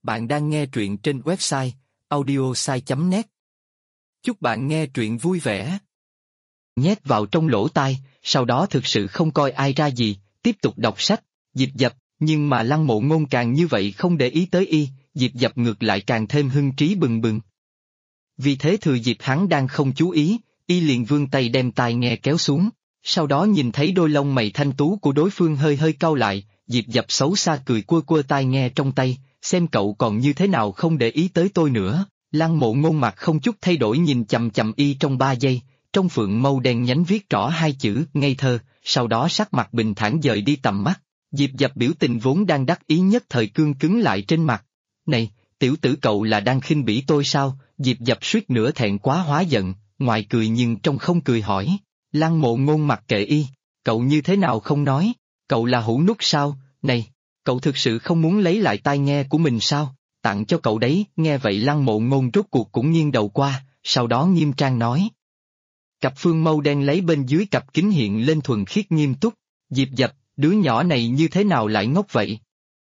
Bạn đang nghe truyện trên website audiosai.net. Chúc bạn nghe truyện vui vẻ. Nhét vào trong lỗ tai, sau đó thực sự không coi ai ra gì, tiếp tục đọc sách, Diệp Dập, nhưng mà Lăng Mộ Ngôn càng như vậy không để ý tới y, Diệp Dập ngược lại càng thêm hưng trí bừng bừng. Vì thế thừa dịp hắn đang không chú ý, y liền vươn tay đem tai nghe kéo xuống, sau đó nhìn thấy đôi lông mày thanh tú của đối phương hơi hơi cau lại, Diệp Dập xấu xa cười quơ quơ tai nghe trong tay, xem cậu còn như thế nào không để ý tới tôi nữa. Lăng Mộ Ngôn mặt không chút thay đổi nhìn chằm chằm y trong 3 giây, trong phượng mâu đen nhánh viết rõ 2 chữ ngây thơ, sau đó sắc mặt bình thản dời đi tầm mắt. Diệp Dập biểu tình vốn đang đắc ý nhất thời cương cứng lại trên mặt. Này, tiểu tử cậu là đang khinh bỉ tôi sao? Diệp Dập suýt nữa thẹn quá hóa giận, ngoài cười nhưng trong không cười hỏi. Lăng Mộ Ngôn mặc kệ y, cậu như thế nào không nói, cậu là hũ nút sao? Này, cậu thực sự không muốn lấy lại tai nghe của mình sao? Tặng cho cậu đấy. Nghe vậy Lăng Mộ Ngôn rốt cuộc cũng nghiêng đầu qua, sau đó nghiêm trang nói. Cặp phương mâu đen lấy bên dưới cặp kính hiện lên thuần khiết nghiêm túc. Diệp Dập, đứa nhỏ này như thế nào lại ngốc vậy?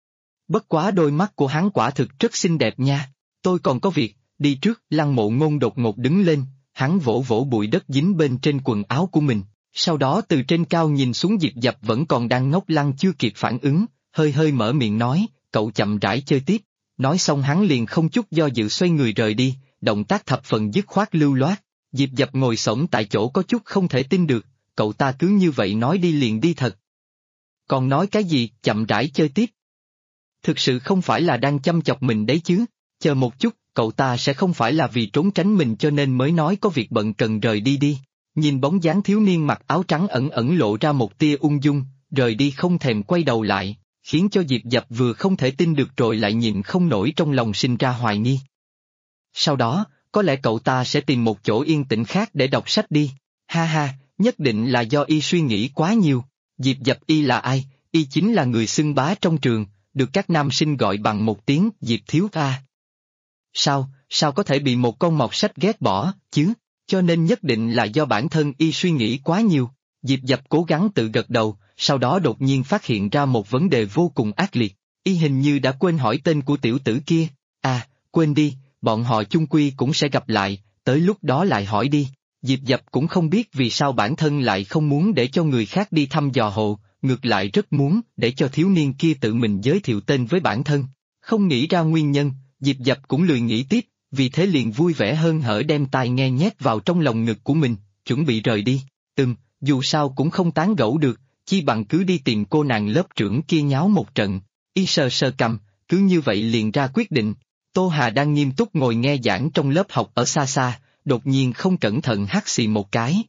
Bất quá đôi mắt của hắn quả thực rất xinh đẹp nha. Tôi còn có việc, đi trước. Lăng Mộ Ngôn đột ngột đứng lên, hắn vỗ vỗ bụi đất dính bên trên quần áo của mình, sau đó từ trên cao nhìn xuống Diệp Dập vẫn còn đang ngốc lăng chưa kịp phản ứng, hơi hơi mở miệng nói, cậu chậm rãi chơi tiếp. Nói xong hắn liền không chút do dự xoay người rời đi, động tác thập phần dứt khoát lưu loát. Diệp Dập ngồi xổm tại chỗ có chút không thể tin được, cậu ta cứ như vậy nói đi liền đi thật. Còn nói cái gì, chậm rãi chơi tiếp? Thực sự không phải là đang chăm chọc mình đấy chứ, chờ một chút, cậu ta sẽ không phải là vì trốn tránh mình cho nên mới nói có việc bận cần rời đi đi. Nhìn bóng dáng thiếu niên mặc áo trắng ẩn ẩn lộ ra một tia ung dung, rời đi không thèm quay đầu lại, khiến cho Diệp Dập vừa không thể tin được rồi lại nhịn không nổi trong lòng sinh ra hoài nghi. Sau đó, có lẽ cậu ta sẽ tìm một chỗ yên tĩnh khác để đọc sách đi. Ha ha, nhất định là do y suy nghĩ quá nhiều. Diệp Dập y là ai? Y chính là người xưng bá trong trường, được các nam sinh gọi bằng một tiếng Diệp Thiếu A. Sao có thể bị một con mọt sách ghét bỏ, chứ? Cho nên nhất định là do bản thân y suy nghĩ quá nhiều. Diệp Dập cố gắng tự gật đầu, sau đó đột nhiên phát hiện ra một vấn đề vô cùng ác liệt. Y hình như đã quên hỏi tên của tiểu tử kia. À, quên đi, bọn họ chung quy cũng sẽ gặp lại, tới lúc đó lại hỏi đi. Diệp Dập cũng không biết vì sao bản thân lại không muốn để cho người khác đi thăm dò hộ, ngược lại rất muốn để cho thiếu niên kia tự mình giới thiệu tên với bản thân. Không nghĩ ra nguyên nhân, Diệp Dập cũng lười nghĩ tiếp, vì thế liền vui vẻ hơn hở đem tai nghe nhét vào trong lòng ngực của mình, chuẩn bị rời đi. Dù sao cũng không tán gẫu được, chi bằng cứ đi tìm cô nàng lớp trưởng kia nháo một trận. Y sờ sờ cằm, cứ như vậy liền ra quyết định. Tô Hà đang nghiêm túc ngồi nghe giảng trong lớp học ở xa xa, đột nhiên không cẩn thận hắt xì một cái.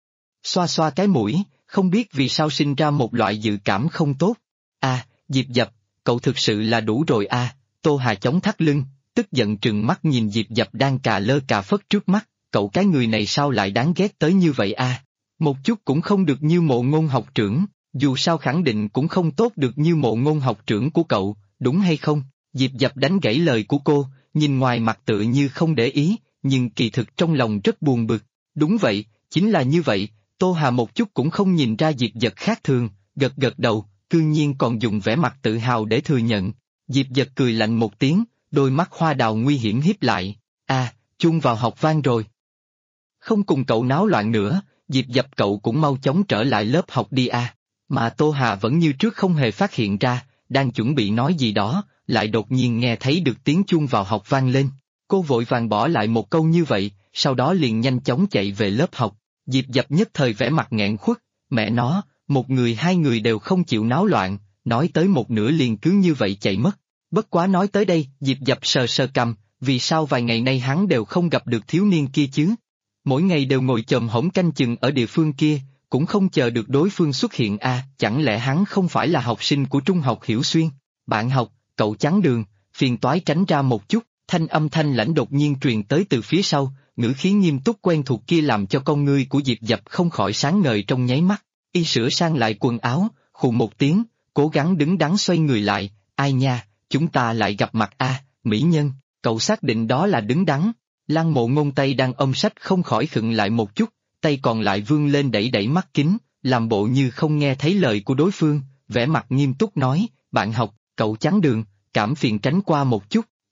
Xoa xoa cái mũi, không biết vì sao sinh ra một loại dự cảm không tốt. À, Diệp Dập, cậu thực sự là đủ rồi à? Tô Hà chống thắt lưng, tức giận trừng mắt nhìn Diệp Dập đang cà lơ cà phất trước mắt, cậu cái người này sao lại đáng ghét tới như vậy à? Một chút cũng không được như Mộ Ngôn học trưởng, dù sao khẳng định cũng không tốt được như Mộ Ngôn học trưởng của cậu, đúng hay không? Diệp Dập đánh gãy lời của cô, nhìn ngoài mặt tựa như không để ý, nhưng kỳ thực trong lòng rất buồn bực. Đúng vậy, chính là như vậy. Tô Hà một chút cũng không nhìn ra Diệp Dập khác thường, gật gật đầu, cương nhiên còn dùng vẻ mặt tự hào để thừa nhận. Diệp Dập cười lạnh một tiếng, đôi mắt hoa đào nguy hiểm híp lại. À, chuông vào học vang rồi. Không cùng cậu náo loạn nữa, Diệp Dập cậu cũng mau chóng trở lại lớp học đi à. Mà Tô Hà vẫn như trước không hề phát hiện ra, đang chuẩn bị nói gì đó, lại đột nhiên nghe thấy được tiếng chuông vào học vang lên. Cô vội vàng bỏ lại một câu như vậy, sau đó liền nhanh chóng chạy về lớp học. Diệp Dập nhất thời vẻ mặt nghẹn khuất, mẹ nó, một người hai người đều không chịu náo loạn, nói tới một nửa liền cứ như vậy chạy mất. Bất quá nói tới đây, Diệp Dập sờ sờ cằm, vì sao vài ngày nay hắn đều không gặp được thiếu niên kia chứ? Mỗi ngày đều ngồi chồm hổm canh chừng ở địa phương kia, cũng không chờ được đối phương xuất hiện à, chẳng lẽ hắn không phải là học sinh của trung học Hiểu Xuyên? Bạn học, cậu chắn đường, phiền toái tránh ra một chút, âm thanh lãnh đột nhiên truyền tới từ phía sau, ngữ khí nghiêm túc quen thuộc kia làm cho con ngươi của Diệp Dập không khỏi sáng ngời trong nháy mắt. Y sửa sang lại quần áo, khụ một tiếng, cố gắng đứng đắn xoay người lại, ai nha, chúng ta lại gặp mặt à, mỹ nhân, cậu xác định đó là đứng đắn. Lăng Mộ Ngôn tay đang ôm sách không khỏi khựng lại một chút, tay còn lại vươn lên đẩy đẩy mắt kính, làm bộ như không nghe thấy lời của đối phương, vẻ mặt nghiêm túc nói, bạn học, cậu chắn đường, cảm phiền tránh qua một chút.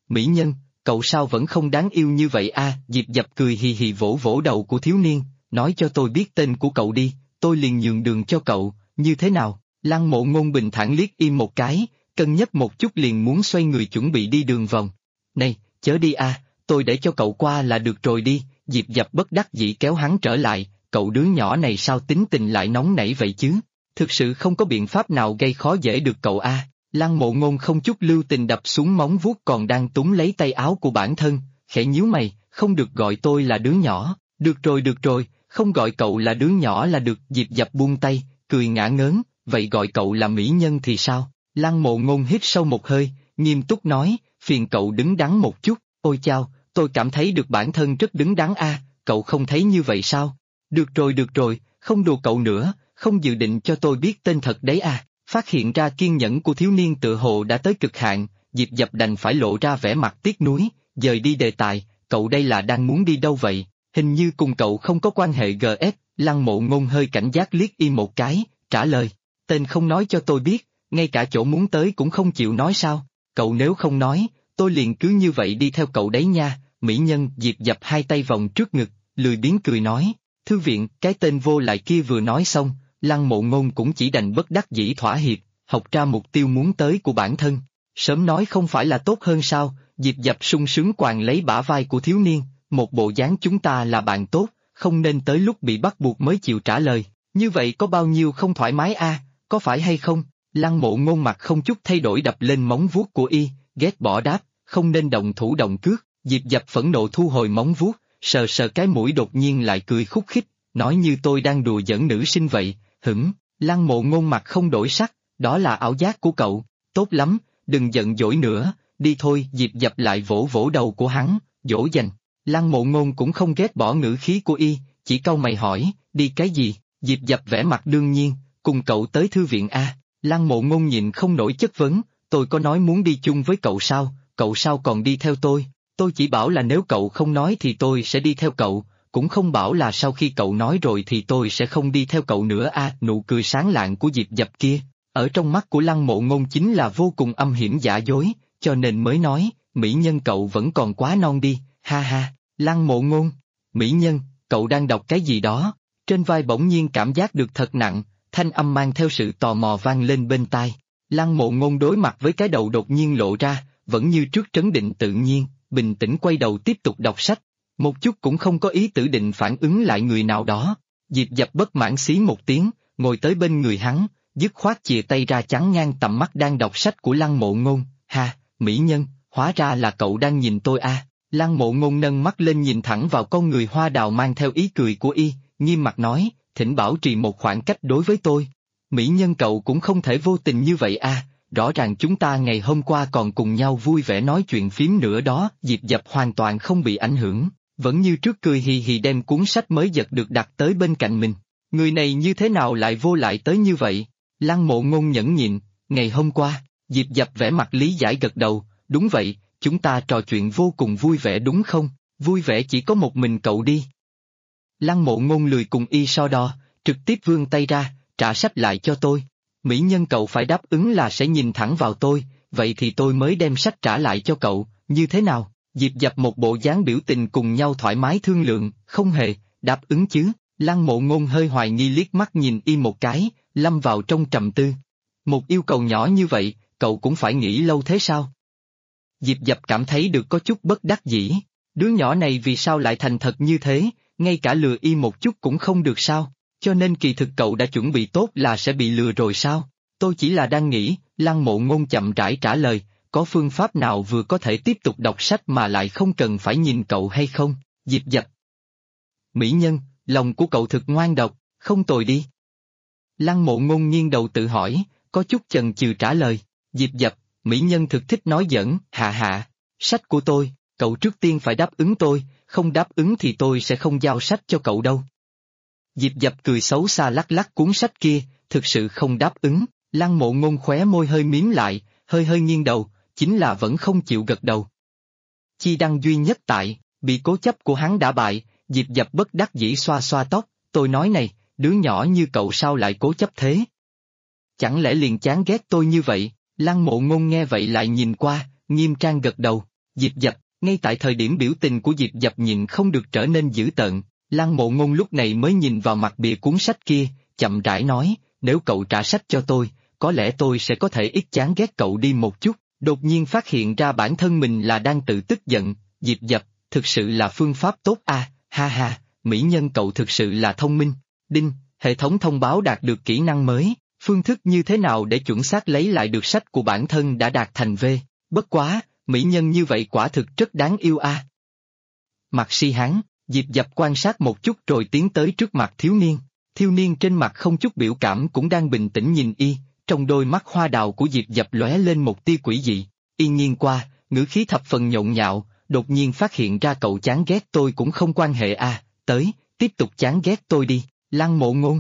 Mỹ Nhân, cậu sao vẫn không đáng yêu như vậy a? Diệp Dập cười hì hì vỗ vỗ đầu của thiếu niên, nói cho tôi biết tên của cậu đi, tôi liền nhường đường cho cậu, như thế nào? Lăng Mộ Ngôn bình thản liếc im một cái, cân nhắc một chút liền muốn xoay người chuẩn bị đi đường vòng. Này, chớ đi a, tôi để cho cậu qua là được rồi đi, Diệp Dập bất đắc dĩ kéo hắn trở lại, cậu đứa nhỏ này sao tính tình lại nóng nảy vậy chứ? Thực sự không có biện pháp nào gây khó dễ được cậu a. Lăng Mộ Ngôn không chút lưu tình đập xuống móng vuốt còn đang túm lấy tay áo của bản thân, khẽ nhíu mày, không được gọi tôi là đứa nhỏ, được rồi, không gọi cậu là đứa nhỏ là được. Diệp Dập buông tay, cười ngả ngớn, vậy gọi cậu là mỹ nhân thì sao? Lăng Mộ Ngôn hít sâu một hơi, nghiêm túc nói, phiền cậu đứng đắn một chút, ôi chao, tôi cảm thấy được bản thân rất đứng đắn a, cậu không thấy như vậy sao? Được rồi, không đùa cậu nữa, không dự định cho tôi biết tên thật đấy à. Phát hiện ra kiên nhẫn của thiếu niên tự hồ đã tới cực hạn, Diệp Dập đành phải lộ ra vẻ mặt tiếc nuối, dời đi đề tài, cậu đây là đang muốn đi đâu vậy? Hình như cùng cậu không có quan hệ GF, Lăng Mộ Ngôn hơi cảnh giác liếc y một cái, trả lời, tên không nói cho tôi biết, ngay cả chỗ muốn tới cũng không chịu nói sao? Cậu nếu không nói, tôi liền cứ như vậy đi theo cậu đấy nha. Mỹ Nhân. Diệp Dập hai tay vòng trước ngực, lười biếng cười nói, thư viện. Cái tên vô lại kia vừa nói xong, Lăng Mộ Ngôn cũng chỉ đành bất đắc dĩ thỏa hiệp, học ra mục tiêu muốn tới của bản thân. Sớm nói không phải là tốt hơn sao? Diệp Dập sung sướng quàng lấy bả vai của thiếu niên, một bộ dáng chúng ta là bạn tốt, không nên tới lúc bị bắt buộc mới chịu trả lời, như vậy có bao nhiêu không thoải mái a, có phải hay không? Lăng Mộ Ngôn mặt không chút thay đổi đập lên móng vuốt của y, ghét bỏ đáp, không nên động thủ động cước. Diệp Dập phẫn nộ thu hồi móng vuốt, sờ sờ cái mũi đột nhiên lại cười khúc khích, nói như tôi đang đùa giỡn nữ sinh vậy. Lăng Mộ Ngôn mặt không đổi sắc, đó là ảo giác của cậu, tốt lắm, đừng giận dỗi nữa, đi thôi. Diệp Dập lại vỗ vỗ đầu của hắn, dỗ dành. Lăng Mộ Ngôn cũng không ghét bỏ ngữ khí của y, chỉ cau mày hỏi, đi cái gì? Diệp Dập vẻ mặt đương nhiên, cùng cậu tới thư viện a. Lăng Mộ Ngôn nhịn không nổi chất vấn, tôi có nói muốn đi chung với cậu sao còn đi theo tôi chỉ bảo là nếu cậu không nói thì tôi sẽ đi theo cậu, cũng không bảo là sau khi cậu nói rồi thì tôi sẽ không đi theo cậu nữa a. Nụ cười sáng lạng của Diệp Dập kia, ở trong mắt của Lăng Mộ Ngôn chính là vô cùng âm hiểm giả dối, cho nên mới nói, Mỹ Nhân cậu vẫn còn quá non đi, ha ha. Lăng Mộ Ngôn, Mỹ Nhân, cậu đang đọc cái gì đó? Trên vai bỗng nhiên cảm giác được thật nặng, thanh âm mang theo sự tò mò vang lên bên tai. Lăng Mộ Ngôn đối mặt với cái đầu đột nhiên lộ ra, vẫn như trước trấn định tự nhiên, bình tĩnh quay đầu tiếp tục đọc sách, một chút cũng không có ý tử định phản ứng lại người nào đó. Diệp Dập bất mãn xí một tiếng, ngồi tới bên người hắn, dứt khoát chìa tay ra chắn ngang tầm mắt đang đọc sách của Lăng Mộ Ngôn, ha, Mỹ Nhân, hóa ra là cậu đang nhìn tôi a. Lăng Mộ Ngôn nâng mắt lên nhìn thẳng vào con người hoa đào mang theo ý cười của y, nghiêm mặt nói, thỉnh bảo trì một khoảng cách đối với tôi. Mỹ Nhân cậu cũng không thể vô tình như vậy a, rõ ràng chúng ta ngày hôm qua còn cùng nhau vui vẻ nói chuyện phím nữa đó. Diệp Dập hoàn toàn không bị ảnh hưởng, vẫn như trước cười hì hì đem cuốn sách mới giật được đặt tới bên cạnh mình. Người này như thế nào lại vô lại tới như vậy? Lăng Mộ Ngôn nhẫn nhịn, ngày hôm qua. Diệp Dập vẻ mặt lý giải gật đầu, đúng vậy, chúng ta trò chuyện vô cùng vui vẻ đúng không? Vui vẻ chỉ có một mình cậu đi. Lăng Mộ Ngôn lười cùng y so đo, trực tiếp vươn tay ra, trả sách lại cho tôi. Mỹ Nhân cậu phải đáp ứng là sẽ nhìn thẳng vào tôi, vậy thì tôi mới đem sách trả lại cho cậu, như thế nào? Diệp Dập một bộ dáng biểu tình cùng nhau thoải mái thương lượng, không hề, đáp ứng chứ. Lăng Mộ Ngôn hơi hoài nghi liếc mắt nhìn y một cái, lâm vào trong trầm tư. Một yêu cầu nhỏ như vậy, cậu cũng phải nghĩ lâu thế sao? Diệp Dập cảm thấy được có chút bất đắc dĩ, đứa nhỏ này vì sao lại thành thật như thế, ngay cả lừa y một chút cũng không được sao? Cho nên kỳ thực cậu đã chuẩn bị tốt là sẽ bị lừa rồi sao? Tôi chỉ là đang nghĩ. Lăng Mộ Ngôn chậm rãi trả lời, có phương pháp nào vừa có thể tiếp tục đọc sách mà lại không cần phải nhìn cậu hay không? Diệp Dập. Mỹ Nhân, lòng của cậu thực ngoan độc, không tồi đi. Lăng Mộ Ngôn nghiêng đầu tự hỏi, có chút chần chừ trả lời. Diệp Dập, Mỹ Nhân thực thích nói giỡn, hạ, sách của tôi, cậu trước tiên phải đáp ứng tôi, không đáp ứng thì tôi sẽ không giao sách cho cậu đâu. Diệp Dập cười xấu xa lắc lắc cuốn sách kia, thực sự không đáp ứng. Lăng Mộ Ngôn khóe môi hơi mím lại, hơi nghiêng đầu, chính là vẫn không chịu gật đầu. Chi đăng duy nhất tại, bị cố chấp của hắn đã bại. Diệp Dập bất đắc dĩ xoa xoa tóc, tôi nói này, đứa nhỏ như cậu sao lại cố chấp thế? Chẳng lẽ liền chán ghét tôi như vậy? Lăng Mộ Ngôn nghe vậy lại nhìn qua, nghiêm trang gật đầu. Diệp Dập, ngay tại thời điểm biểu tình của Diệp Dập nhịn không được trở nên dữ tợn, Lăng Mộ Ngôn lúc này mới nhìn vào mặt bìa cuốn sách kia, chậm rãi nói, nếu cậu trả sách cho tôi, có lẽ tôi sẽ có thể ít chán ghét cậu đi một chút, đột nhiên phát hiện ra bản thân mình là đang tự tức giận, Diệp Dập, thực sự là phương pháp tốt à, ha ha, mỹ nhân cậu thực sự là thông minh, đinh, hệ thống thông báo đạt được kỹ năng mới, phương thức như thế nào để chuẩn xác lấy lại được sách của bản thân đã đạt thành V, bất quá, mỹ nhân như vậy quả thực rất đáng yêu a. Mặt si hán, Diệp Dập quan sát một chút rồi tiến tới trước mặt thiếu niên trên mặt không chút biểu cảm cũng đang bình tĩnh nhìn y, trong đôi mắt hoa đào của Diệp Dập lóe lên một tia quỷ dị, y nghiêng qua, ngữ khí thập phần nhộn nhạo, đột nhiên phát hiện ra cậu chán ghét tôi cũng không quan hệ à, tới, tiếp tục chán ghét tôi đi, Lăng Mộ Ngôn.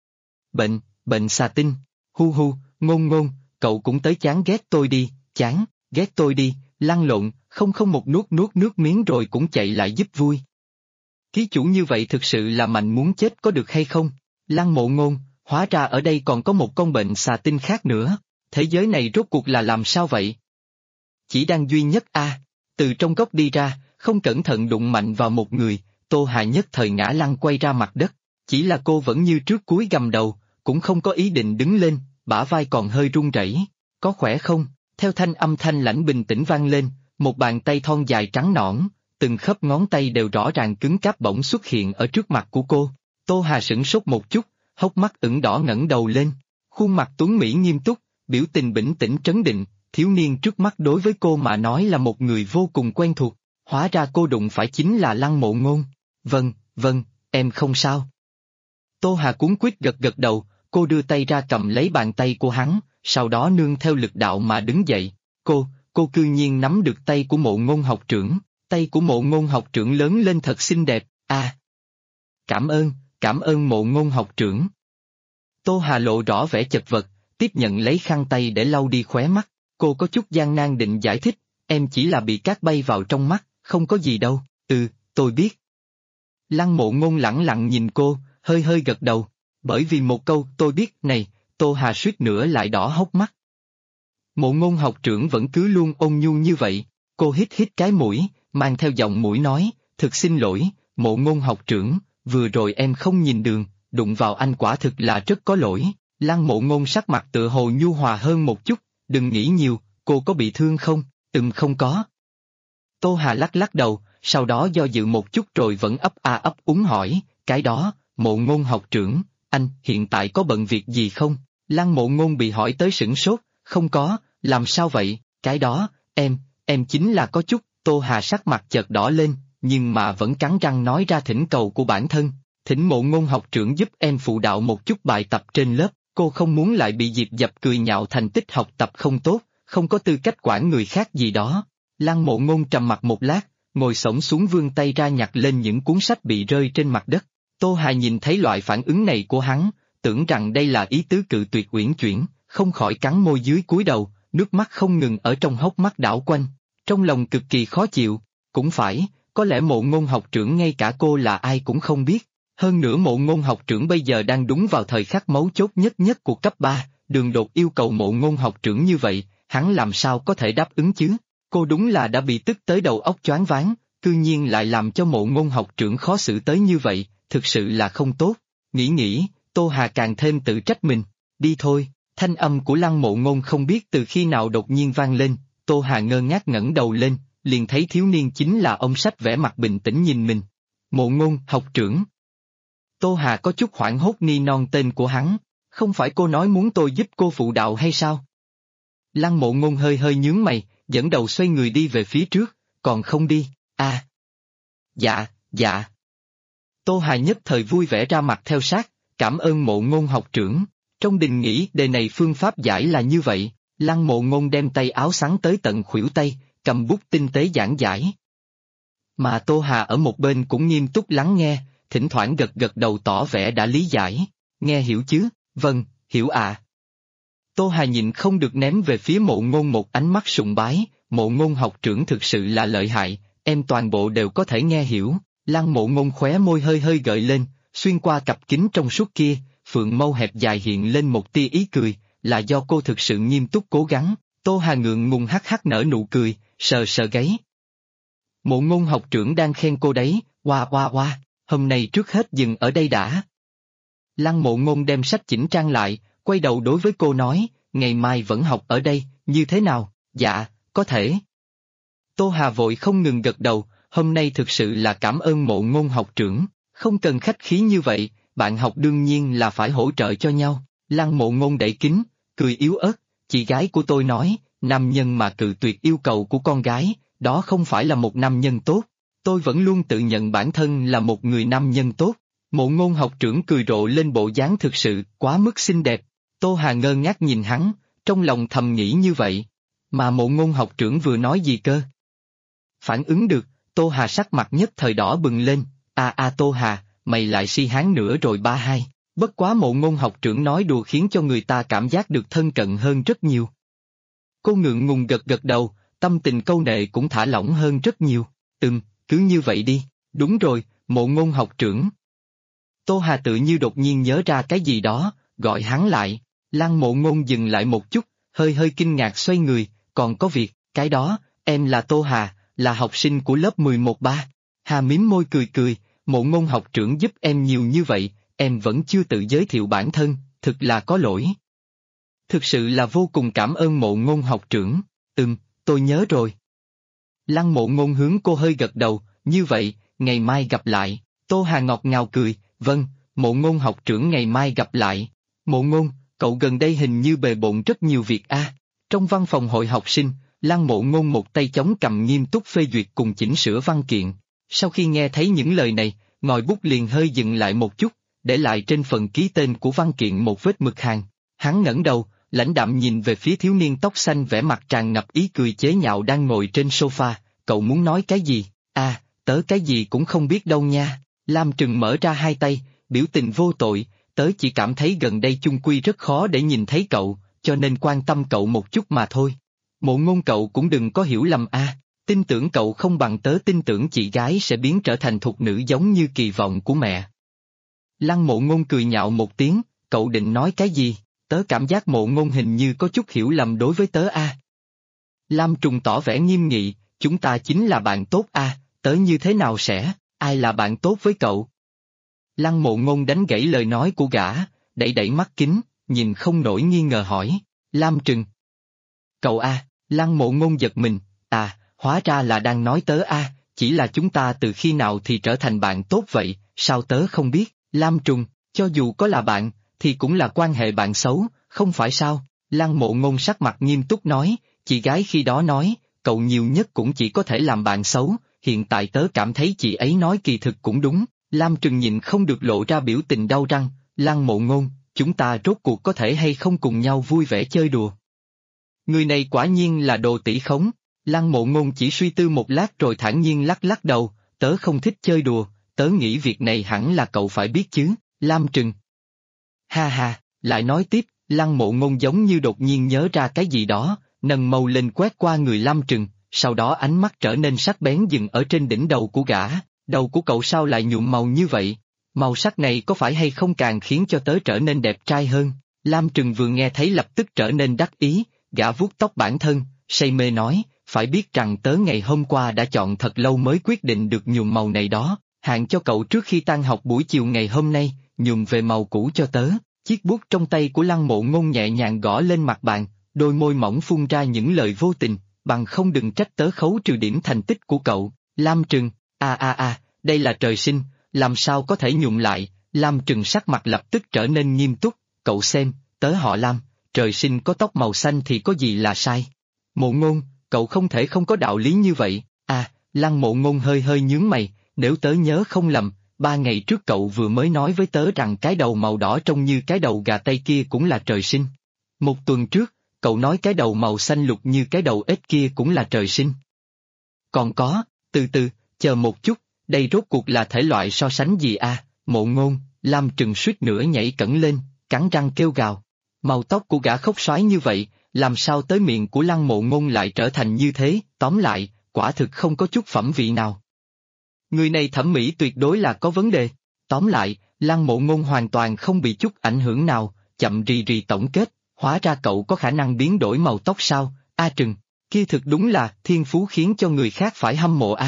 Bệnh xà tinh, hu hu, ngôn, cậu cũng tới chán ghét tôi đi, ghét tôi đi, lăn lộn, không một nuốt nước miếng rồi cũng chạy lại giúp vui. Ký chủ như vậy thực sự là mạnh muốn chết có được hay không? Lăng Mộ Ngôn, hóa ra ở đây còn có một con bệnh xà tinh khác nữa, thế giới này rốt cuộc là làm sao vậy? Chỉ đang duy nhất a. Từ trong góc đi ra, không cẩn thận đụng mạnh vào một người, Tô Hà nhất thời ngã lăn quay ra mặt đất, chỉ là cô vẫn như trước cúi gằm đầu, cũng không có ý định đứng lên, bả vai còn hơi run rẩy. Có khỏe không? Theo âm thanh lãnh bình tĩnh vang lên, một bàn tay thon dài trắng nõn, từng khớp ngón tay đều rõ ràng cứng cáp bỗng xuất hiện ở trước mặt của cô. Tô Hà sửng sốt một chút, hốc mắt ửng đỏ ngẩng đầu lên, khuôn mặt tuấn mỹ nghiêm túc, biểu tình bình tĩnh trấn định, thiếu niên trước mắt đối với cô mà nói là một người vô cùng quen thuộc, hóa ra cô đụng phải chính là Lăng Mộ Ngôn. Vâng, em không sao. Tô Hà cuống quýt gật đầu, cô đưa tay ra cầm lấy bàn tay của hắn, sau đó nương theo lực đạo mà đứng dậy. Cô cư nhiên nắm được tay của Mộ Ngôn học trưởng, tay của Mộ Ngôn học trưởng lớn lên thật xinh đẹp, à. Cảm ơn Mộ Ngôn học trưởng. Tô Hà lộ rõ vẻ chật vật, tiếp nhận lấy khăn tay để lau đi khóe mắt, cô có chút gian nan định giải thích, em chỉ là bị cát bay vào trong mắt, không có gì đâu, tôi biết. Lăng Mộ Ngôn lẳng lặng nhìn cô, hơi gật đầu, bởi vì một câu tôi biết này, Tô Hà suýt nữa lại đỏ hốc mắt. Mộ Ngôn học trưởng vẫn cứ luôn ôn nhu như vậy, cô hít cái mũi, mang theo giọng mũi nói, thực xin lỗi, Mộ Ngôn học trưởng, vừa rồi em không nhìn đường, đụng vào anh quả thực là rất có lỗi. Lăng Mộ Ngôn sắc mặt tựa hồ nhu hòa hơn một chút, đừng nghĩ nhiều, cô có bị thương không? Không có. Tô Hà lắc đầu, sau đó do dự một chút rồi vẫn ấp úng hỏi, cái đó, Mộ Ngôn học trưởng, anh hiện tại có bận việc gì không? Lăng Mộ Ngôn bị hỏi tới sửng sốt, không có, làm sao vậy, cái đó, em chính là có chút, Tô Hà sắc mặt chợt đỏ lên, nhưng mà vẫn cắn răng nói ra thỉnh cầu của bản thân, thỉnh Mộ Ngôn học trưởng giúp em phụ đạo một chút bài tập trên lớp, cô không muốn lại bị Diệp Dập cười nhạo thành tích học tập không tốt, không có tư cách quản người khác gì đó. Lăng Mộ Ngôn trầm mặc một lát, ngồi xổm xuống vươn tay ra nhặt lên những cuốn sách bị rơi trên mặt đất. Tô Hà nhìn thấy loại phản ứng này của hắn, tưởng rằng đây là ý tứ cự tuyệt uyển chuyển, không khỏi cắn môi dưới cúi đầu, nước mắt không ngừng ở trong hốc mắt đảo quanh, trong lòng cực kỳ khó chịu. Cũng phải, có lẽ Mộ Ngôn học trưởng ngay cả cô là ai cũng không biết. Hơn nữa Mộ Ngôn học trưởng bây giờ đang đúng vào thời khắc mấu chốt nhất của cấp 3, Đường Đột yêu cầu Mộ Ngôn học trưởng như vậy, hắn làm sao có thể đáp ứng chứ? Cô đúng là đã bị tức tới đầu óc choáng váng, cư nhiên lại làm cho Mộ Ngôn học trưởng khó xử tới như vậy, thực sự là không tốt. Nghĩ, Tô Hà càng thêm tự trách mình. Đi thôi, thanh âm của Lăng Mộ Ngôn không biết từ khi nào đột nhiên vang lên, Tô Hà ngơ ngác ngẩng đầu lên, liền thấy thiếu niên chính là ông sách vẻ mặt bình tĩnh nhìn mình. Mộ Ngôn học trưởng. Tô Hà có chút hoảng hốt ni non tên của hắn, không phải cô nói muốn tôi giúp cô phụ đạo hay sao? Lăng Mộ Ngôn hơi nhướng mày, dẫn đầu xoay người đi về phía trước, còn không đi, à. Dạ. Tô Hà nhất thời vui vẻ ra mặt theo sát, cảm ơn Mộ Ngôn học trưởng. Trong đình nghĩ đề này phương pháp giải là như vậy, Lăng Mộ Ngôn đem tay áo xắn tới tận khuỷu tay, cầm bút tinh tế giảng giải. Mà Tô Hà ở một bên cũng nghiêm túc lắng nghe, thỉnh thoảng gật đầu tỏ vẻ đã lý giải, nghe hiểu chứ, vâng, hiểu ạ. Tô Hà nhịn không được ném về phía Mộ Ngôn một ánh mắt sùng bái, Mộ Ngôn học trưởng thực sự là lợi hại, em toàn bộ đều có thể nghe hiểu. Lăng Mộ Ngôn khóe môi hơi gợi lên, xuyên qua cặp kính trong suốt kia, phượng mâu hẹp dài hiện lên một tia ý cười, là do cô thực sự nghiêm túc cố gắng. Tô Hà ngượng ngùng hắc nở nụ cười, sờ gáy. Mộ ngôn học trưởng đang khen cô đấy, oa oa oa, hôm nay trước hết dừng ở đây đã. Lăng Mộ Ngôn đem sách chỉnh trang lại, quay đầu đối với cô nói, ngày mai vẫn học ở đây, như thế nào? Dạ, có thể. Tô Hà vội không ngừng gật đầu, hôm nay thực sự là cảm ơn Mộ Ngôn học trưởng, không cần khách khí như vậy, bạn học đương nhiên là phải hỗ trợ cho nhau. Lăng Mộ Ngôn đẩy kính, cười yếu ớt, chị gái của tôi nói, nam nhân mà cự tuyệt yêu cầu của con gái, đó không phải là một nam nhân tốt. Tôi vẫn luôn tự nhận bản thân là một người nam nhân tốt. Mộ Ngôn học trưởng cười rộ lên bộ dáng thực sự quá mức xinh đẹp. Tô Hà ngơ ngác nhìn hắn, trong lòng thầm nghĩ như vậy. Mà Mộ Ngôn học trưởng vừa nói gì cơ? Phản ứng được, Tô Hà sắc mặt nhất thời đỏ bừng lên. Tô Hà, mày lại si hán nữa rồi ba hai. Bất quá Mộ Ngôn học trưởng nói đùa khiến cho người ta cảm giác được thân cận hơn rất nhiều. Cô ngượng ngùng gật gật đầu, tâm tình câu nệ cũng thả lỏng hơn rất nhiều. Cứ như vậy đi. Đúng rồi, Mộ Ngôn học trưởng. Tô Hà tự như đột nhiên nhớ ra cái gì đó, gọi hắn lại. Lăng Mộ Ngôn dừng lại một chút, hơi hơi kinh ngạc xoay người, còn có việc, cái đó, em là Tô Hà, là học sinh của lớp 11-3. Hà mím môi cười cười, Mộ Ngôn học trưởng giúp em nhiều như vậy, em vẫn chưa tự giới thiệu bản thân, thực là có lỗi. Thực sự là vô cùng cảm ơn Mộ Ngôn học trưởng, tôi nhớ rồi. Lăng Mộ Ngôn hướng cô hơi gật đầu, như vậy, ngày mai gặp lại. Tô Hà ngọt ngào cười, vâng, Mộ Ngôn học trưởng ngày mai gặp lại. Mộ Ngôn, cậu gần đây hình như bề bộn rất nhiều việc a. Trong văn phòng hội học sinh, Lăng Mộ Ngôn một tay chống cầm nghiêm túc phê duyệt cùng chỉnh sửa văn kiện. Sau khi nghe thấy những lời này, ngòi bút liền hơi dừng lại một chút, để lại trên phần ký tên của văn kiện một vết mực hàn. Hắn ngẩng đầu, lãnh đạm nhìn về phía thiếu niên tóc xanh vẻ mặt tràn ngập ý cười chế nhạo đang ngồi trên sofa, cậu muốn nói cái gì? Tớ cái gì cũng không biết đâu nha. Lam Trừng mở ra hai tay, biểu tình vô tội, tớ chỉ cảm thấy gần đây chung quy rất khó để nhìn thấy cậu, cho nên quan tâm cậu một chút mà thôi. Mộ Ngôn cậu cũng đừng có hiểu lầm tin tưởng cậu không bằng tớ tin tưởng chị gái sẽ biến trở thành thục nữ giống như kỳ vọng của mẹ. Lăng Mộ Ngôn cười nhạo một tiếng, cậu định nói cái gì? Tớ cảm giác Mộ Ngôn hình như có chút hiểu lầm đối với tớ Lam Trùng tỏ vẻ nghiêm nghị, chúng ta chính là bạn tốt tớ như thế nào sẽ, ai là bạn tốt với cậu? Lăng Mộ Ngôn đánh gãy lời nói của gã, đẩy đẩy mắt kính, nhìn không nổi nghi ngờ hỏi, Lam Trừng. Cậu Lăng Mộ Ngôn giật mình, hóa ra là đang nói tớ chỉ là chúng ta từ khi nào thì trở thành bạn tốt vậy, sao tớ không biết, Lam Trùng, cho dù có là bạn, thì cũng là quan hệ bạn xấu, không phải sao? Lăng Mộ Ngôn sắc mặt nghiêm túc nói, chị gái khi đó nói, cậu nhiều nhất cũng chỉ có thể làm bạn xấu, hiện tại tớ cảm thấy chị ấy nói kỳ thực cũng đúng. Lam Trừng nhịn không được lộ ra biểu tình đau răng, Lăng Mộ Ngôn, chúng ta rốt cuộc có thể hay không cùng nhau vui vẻ chơi đùa. Người này quả nhiên là đồ tỷ khống. Lăng Mộ Ngôn chỉ suy tư một lát rồi thản nhiên lắc lắc đầu, tớ không thích chơi đùa, tớ nghĩ việc này hẳn là cậu phải biết chứ, Lam Trừng. Ha ha, lại nói tiếp, Lăng Mộ Ngôn giống như đột nhiên nhớ ra cái gì đó, nâng mâu lên quét qua người Lam Trừng, sau đó ánh mắt trở nên sắc bén dừng ở trên đỉnh đầu của gã, đầu của cậu sao lại nhuộm màu như vậy? Màu sắc này có phải hay không càng khiến cho tớ trở nên đẹp trai hơn? Lam Trừng vừa nghe thấy lập tức trở nên đắc ý, gã vuốt tóc bản thân, say mê nói, phải biết rằng tớ ngày hôm qua đã chọn thật lâu mới quyết định được nhuộm màu này đó, hạn cho cậu trước khi tan học buổi chiều ngày hôm nay, nhuộm về màu cũ cho tớ. Chiếc bút trong tay của Lăng Mộ Ngôn nhẹ nhàng gõ lên mặt bàn, đôi môi mỏng phun ra những lời vô tình, bằng không đừng trách tớ khấu trừ điểm thành tích của cậu. Lam Trừng, đây là trời sinh, làm sao có thể nhuộm lại? Lam Trừng sắc mặt lập tức trở nên nghiêm túc, cậu xem, tớ họ Lam, trời sinh có tóc màu xanh thì có gì là sai? Mộ Ngôn, cậu không thể không có đạo lý như vậy. Lăng Mộ Ngôn hơi hơi nhướng mày, nếu tớ nhớ không lầm, 3 ngày trước cậu vừa mới nói với tớ rằng cái đầu màu đỏ trông như cái đầu gà Tây kia cũng là trời sinh. 1 tuần trước, cậu nói cái đầu màu xanh lục như cái đầu ếch kia cũng là trời sinh. Còn có, từ từ, chờ một chút, đây rốt cuộc là thể loại so sánh gì Mộ Ngôn, Lam Trừng suýt nữa nhảy cẫng lên, cắn răng kêu gào. Màu tóc của gã khóc xoái như vậy, làm sao tới miệng của Lăng Mộ Ngôn lại trở thành như thế, tóm lại, quả thực không có chút phẩm vị nào. Người này thẩm mỹ tuyệt đối là có vấn đề. Tóm lại, Lăng Mộ Ngôn hoàn toàn không bị chút ảnh hưởng nào, chậm rì rì tổng kết, hóa ra cậu có khả năng biến đổi màu tóc sao, Trừng, kia thực đúng là thiên phú khiến cho người khác phải hâm mộ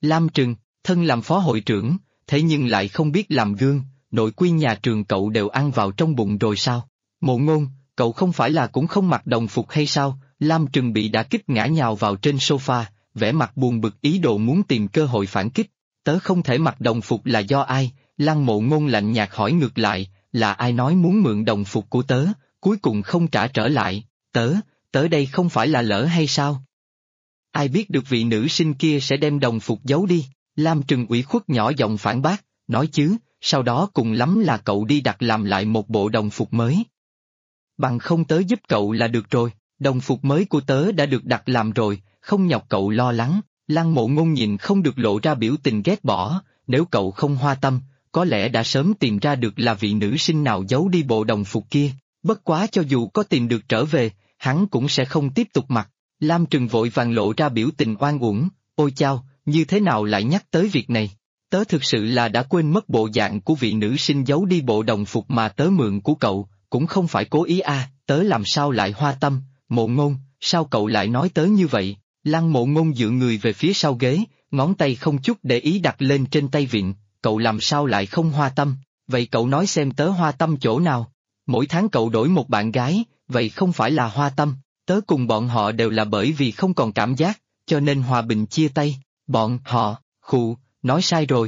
Lam Trừng, thân làm phó hội trưởng, thế nhưng lại không biết làm gương, nội quy nhà trường cậu đều ăn vào trong bụng rồi sao? Mộ Ngôn, cậu không phải là cũng không mặc đồng phục hay sao? Lam Trừng bị đả kích ngã nhào vào trên sofa, vẻ mặt buồn bực ý đồ muốn tìm cơ hội phản kích. Tớ không thể mặc đồng phục là do ai? Lăng Mộ Ngôn lạnh nhạt hỏi ngược lại, là ai nói muốn mượn đồng phục của tớ, cuối cùng không trả trở lại, tớ đây không phải là lỡ hay sao? Ai biết được vị nữ sinh kia sẽ đem đồng phục giấu đi, Lam Trừng ủy khuất nhỏ giọng phản bác, nói chứ, sau đó cùng lắm là cậu đi đặt làm lại một bộ đồng phục mới. Bằng không tớ giúp cậu là được rồi, đồng phục mới của tớ đã được đặt làm rồi, không nhọc cậu lo lắng. Lăng Mộ Ngôn nhìn không được lộ ra biểu tình ghét bỏ, nếu cậu không hoa tâm, có lẽ đã sớm tìm ra được là vị nữ sinh nào giấu đi bộ đồng phục kia, bất quá cho dù có tìm được trở về, hắn cũng sẽ không tiếp tục mặc. Lam Trừng vội vàng lộ ra biểu tình oan uổng, ôi chao, như thế nào lại nhắc tới việc này? Tớ thực sự là đã quên mất bộ dạng của vị nữ sinh giấu đi bộ đồng phục mà tớ mượn của cậu, cũng không phải cố ý tớ làm sao lại hoa tâm, Mộ Ngôn, sao cậu lại nói tớ như vậy? Lăng Mộ Ngôn dựa người về phía sau ghế, ngón tay không chút để ý đặt lên trên tay vịn, cậu làm sao lại không hoa tâm, vậy cậu nói xem tớ hoa tâm chỗ nào? Mỗi tháng cậu đổi một bạn gái, vậy không phải là hoa tâm, tớ cùng bọn họ đều là bởi vì không còn cảm giác, cho nên hòa bình chia tay, bọn họ, nói sai rồi.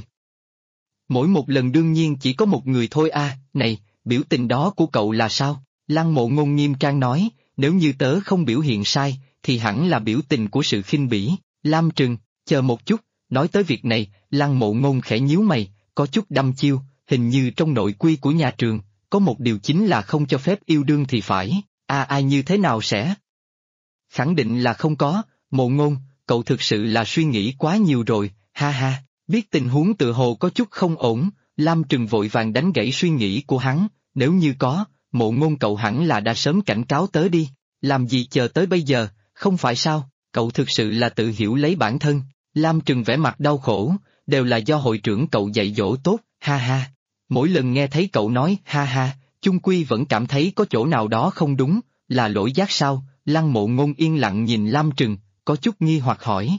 Mỗi một lần đương nhiên chỉ có một người thôi này, biểu tình đó của cậu là sao? Lăng Mộ Ngôn nghiêm trang nói, nếu như tớ không biểu hiện sai, thì hẳn là biểu tình của sự khinh bỉ. Lam Trừng, chờ một chút, nói tới việc này, Lăng Mộ Ngôn khẽ nhíu mày, có chút đăm chiêu, hình như trong nội quy của nhà trường, có một điều chính là không cho phép yêu đương thì phải, ai như thế nào sẽ? Khẳng định là không có, Mộ Ngôn, cậu thực sự là suy nghĩ quá nhiều rồi, ha ha, biết tình huống tự hồ có chút không ổn, Lam Trừng vội vàng đánh gãy suy nghĩ của hắn, nếu như có, Mộ Ngôn cậu hẳn là đã sớm cảnh cáo tớ đi, làm gì chờ tới bây giờ, không phải sao, cậu thực sự là tự hiểu lấy bản thân, Lam Trừng vẻ mặt đau khổ, đều là do hội trưởng cậu dạy dỗ tốt, ha ha, mỗi lần nghe thấy cậu nói ha ha, chung quy vẫn cảm thấy có chỗ nào đó không đúng, là lỗi giác sao? Lăng Mộ Ngôn yên lặng nhìn Lam Trừng, có chút nghi hoặc hỏi,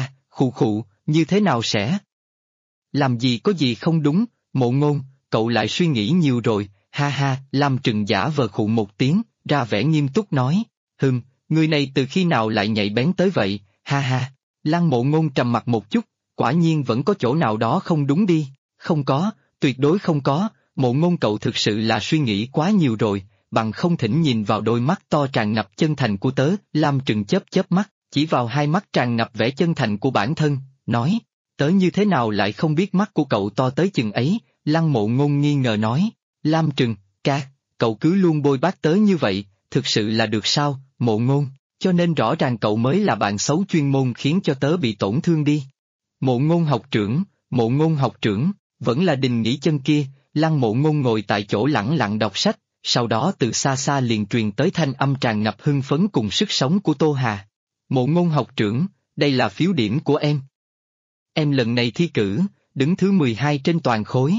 như thế nào sẽ? Làm gì có gì không đúng, Mộ Ngôn, cậu lại suy nghĩ nhiều rồi, ha ha, Lam Trừng giả vờ khụ một tiếng, ra vẻ nghiêm túc nói, người này từ khi nào lại nhạy bén tới vậy, ha ha, Lăng Mộ Ngôn trầm mặt một chút, quả nhiên vẫn có chỗ nào đó không đúng đi, không có, tuyệt đối không có, Mộ Ngôn cậu thực sự là suy nghĩ quá nhiều rồi, bằng không thỉnh nhìn vào đôi mắt to tràn ngập chân thành của tớ, Lam Trừng chớp mắt, chỉ vào hai mắt tràn ngập vẻ chân thành của bản thân, nói, tớ như thế nào lại không biết mắt của cậu to tới chừng ấy, Lăng Mộ Ngôn nghi ngờ nói, Lam Trừng, cậu cứ luôn bôi bác tớ như vậy, thực sự là được sao, Mộ Ngôn, cho nên rõ ràng cậu mới là bạn xấu chuyên môn khiến cho tớ bị tổn thương đi. Mộ Ngôn học trưởng, vẫn là Đình Nghỉ Chân kia, Lăng Mộ Ngôn ngồi tại chỗ lẳng lặng đọc sách, sau đó từ xa xa liền truyền tới thanh âm tràn ngập hưng phấn cùng sức sống của Tô Hà. Mộ Ngôn học trưởng, đây là phiếu điểm của em. Em lần này thi cử, đứng thứ 12 trên toàn khối.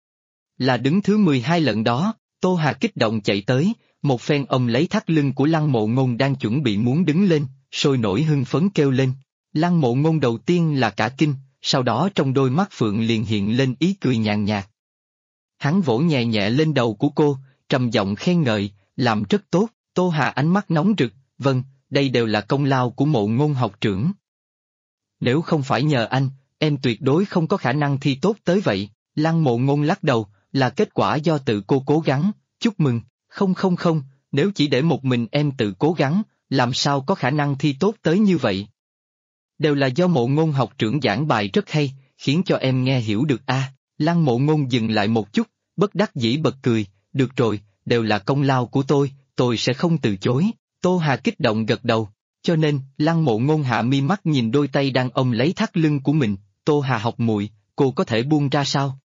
Là đứng thứ 12 lần đó, Tô Hà kích động chạy tới, một phen ôm lấy thắt lưng của Lăng Mộ Ngôn đang chuẩn bị muốn đứng lên, sôi nổi hưng phấn kêu lên. Lăng Mộ Ngôn đầu tiên là cả kinh, sau đó trong đôi mắt phượng liền hiện lên ý cười nhàn nhạt. Hắn vỗ nhẹ nhẹ lên đầu của cô, trầm giọng khen ngợi, làm rất tốt, Tô Hà ánh mắt nóng rực, vâng, đây đều là công lao của Mộ Ngôn học trưởng. Nếu không phải nhờ anh, em tuyệt đối không có khả năng thi tốt tới vậy, Lăng Mộ Ngôn lắc đầu, là kết quả do tự cô cố gắng, chúc mừng, không, nếu chỉ để một mình em tự cố gắng, làm sao có khả năng thi tốt tới như vậy. Đều là do Mộ Ngôn học trưởng giảng bài rất hay, khiến cho em nghe hiểu được Lăng Mộ Ngôn dừng lại một chút, bất đắc dĩ bật cười, được rồi, đều là công lao của tôi sẽ không từ chối, Tô Hà kích động gật đầu, cho nên, Lăng Mộ Ngôn hạ mi mắt nhìn đôi tay đang ôm lấy thắt lưng của mình, Tô Hà học muội, cô có thể buông ra sao,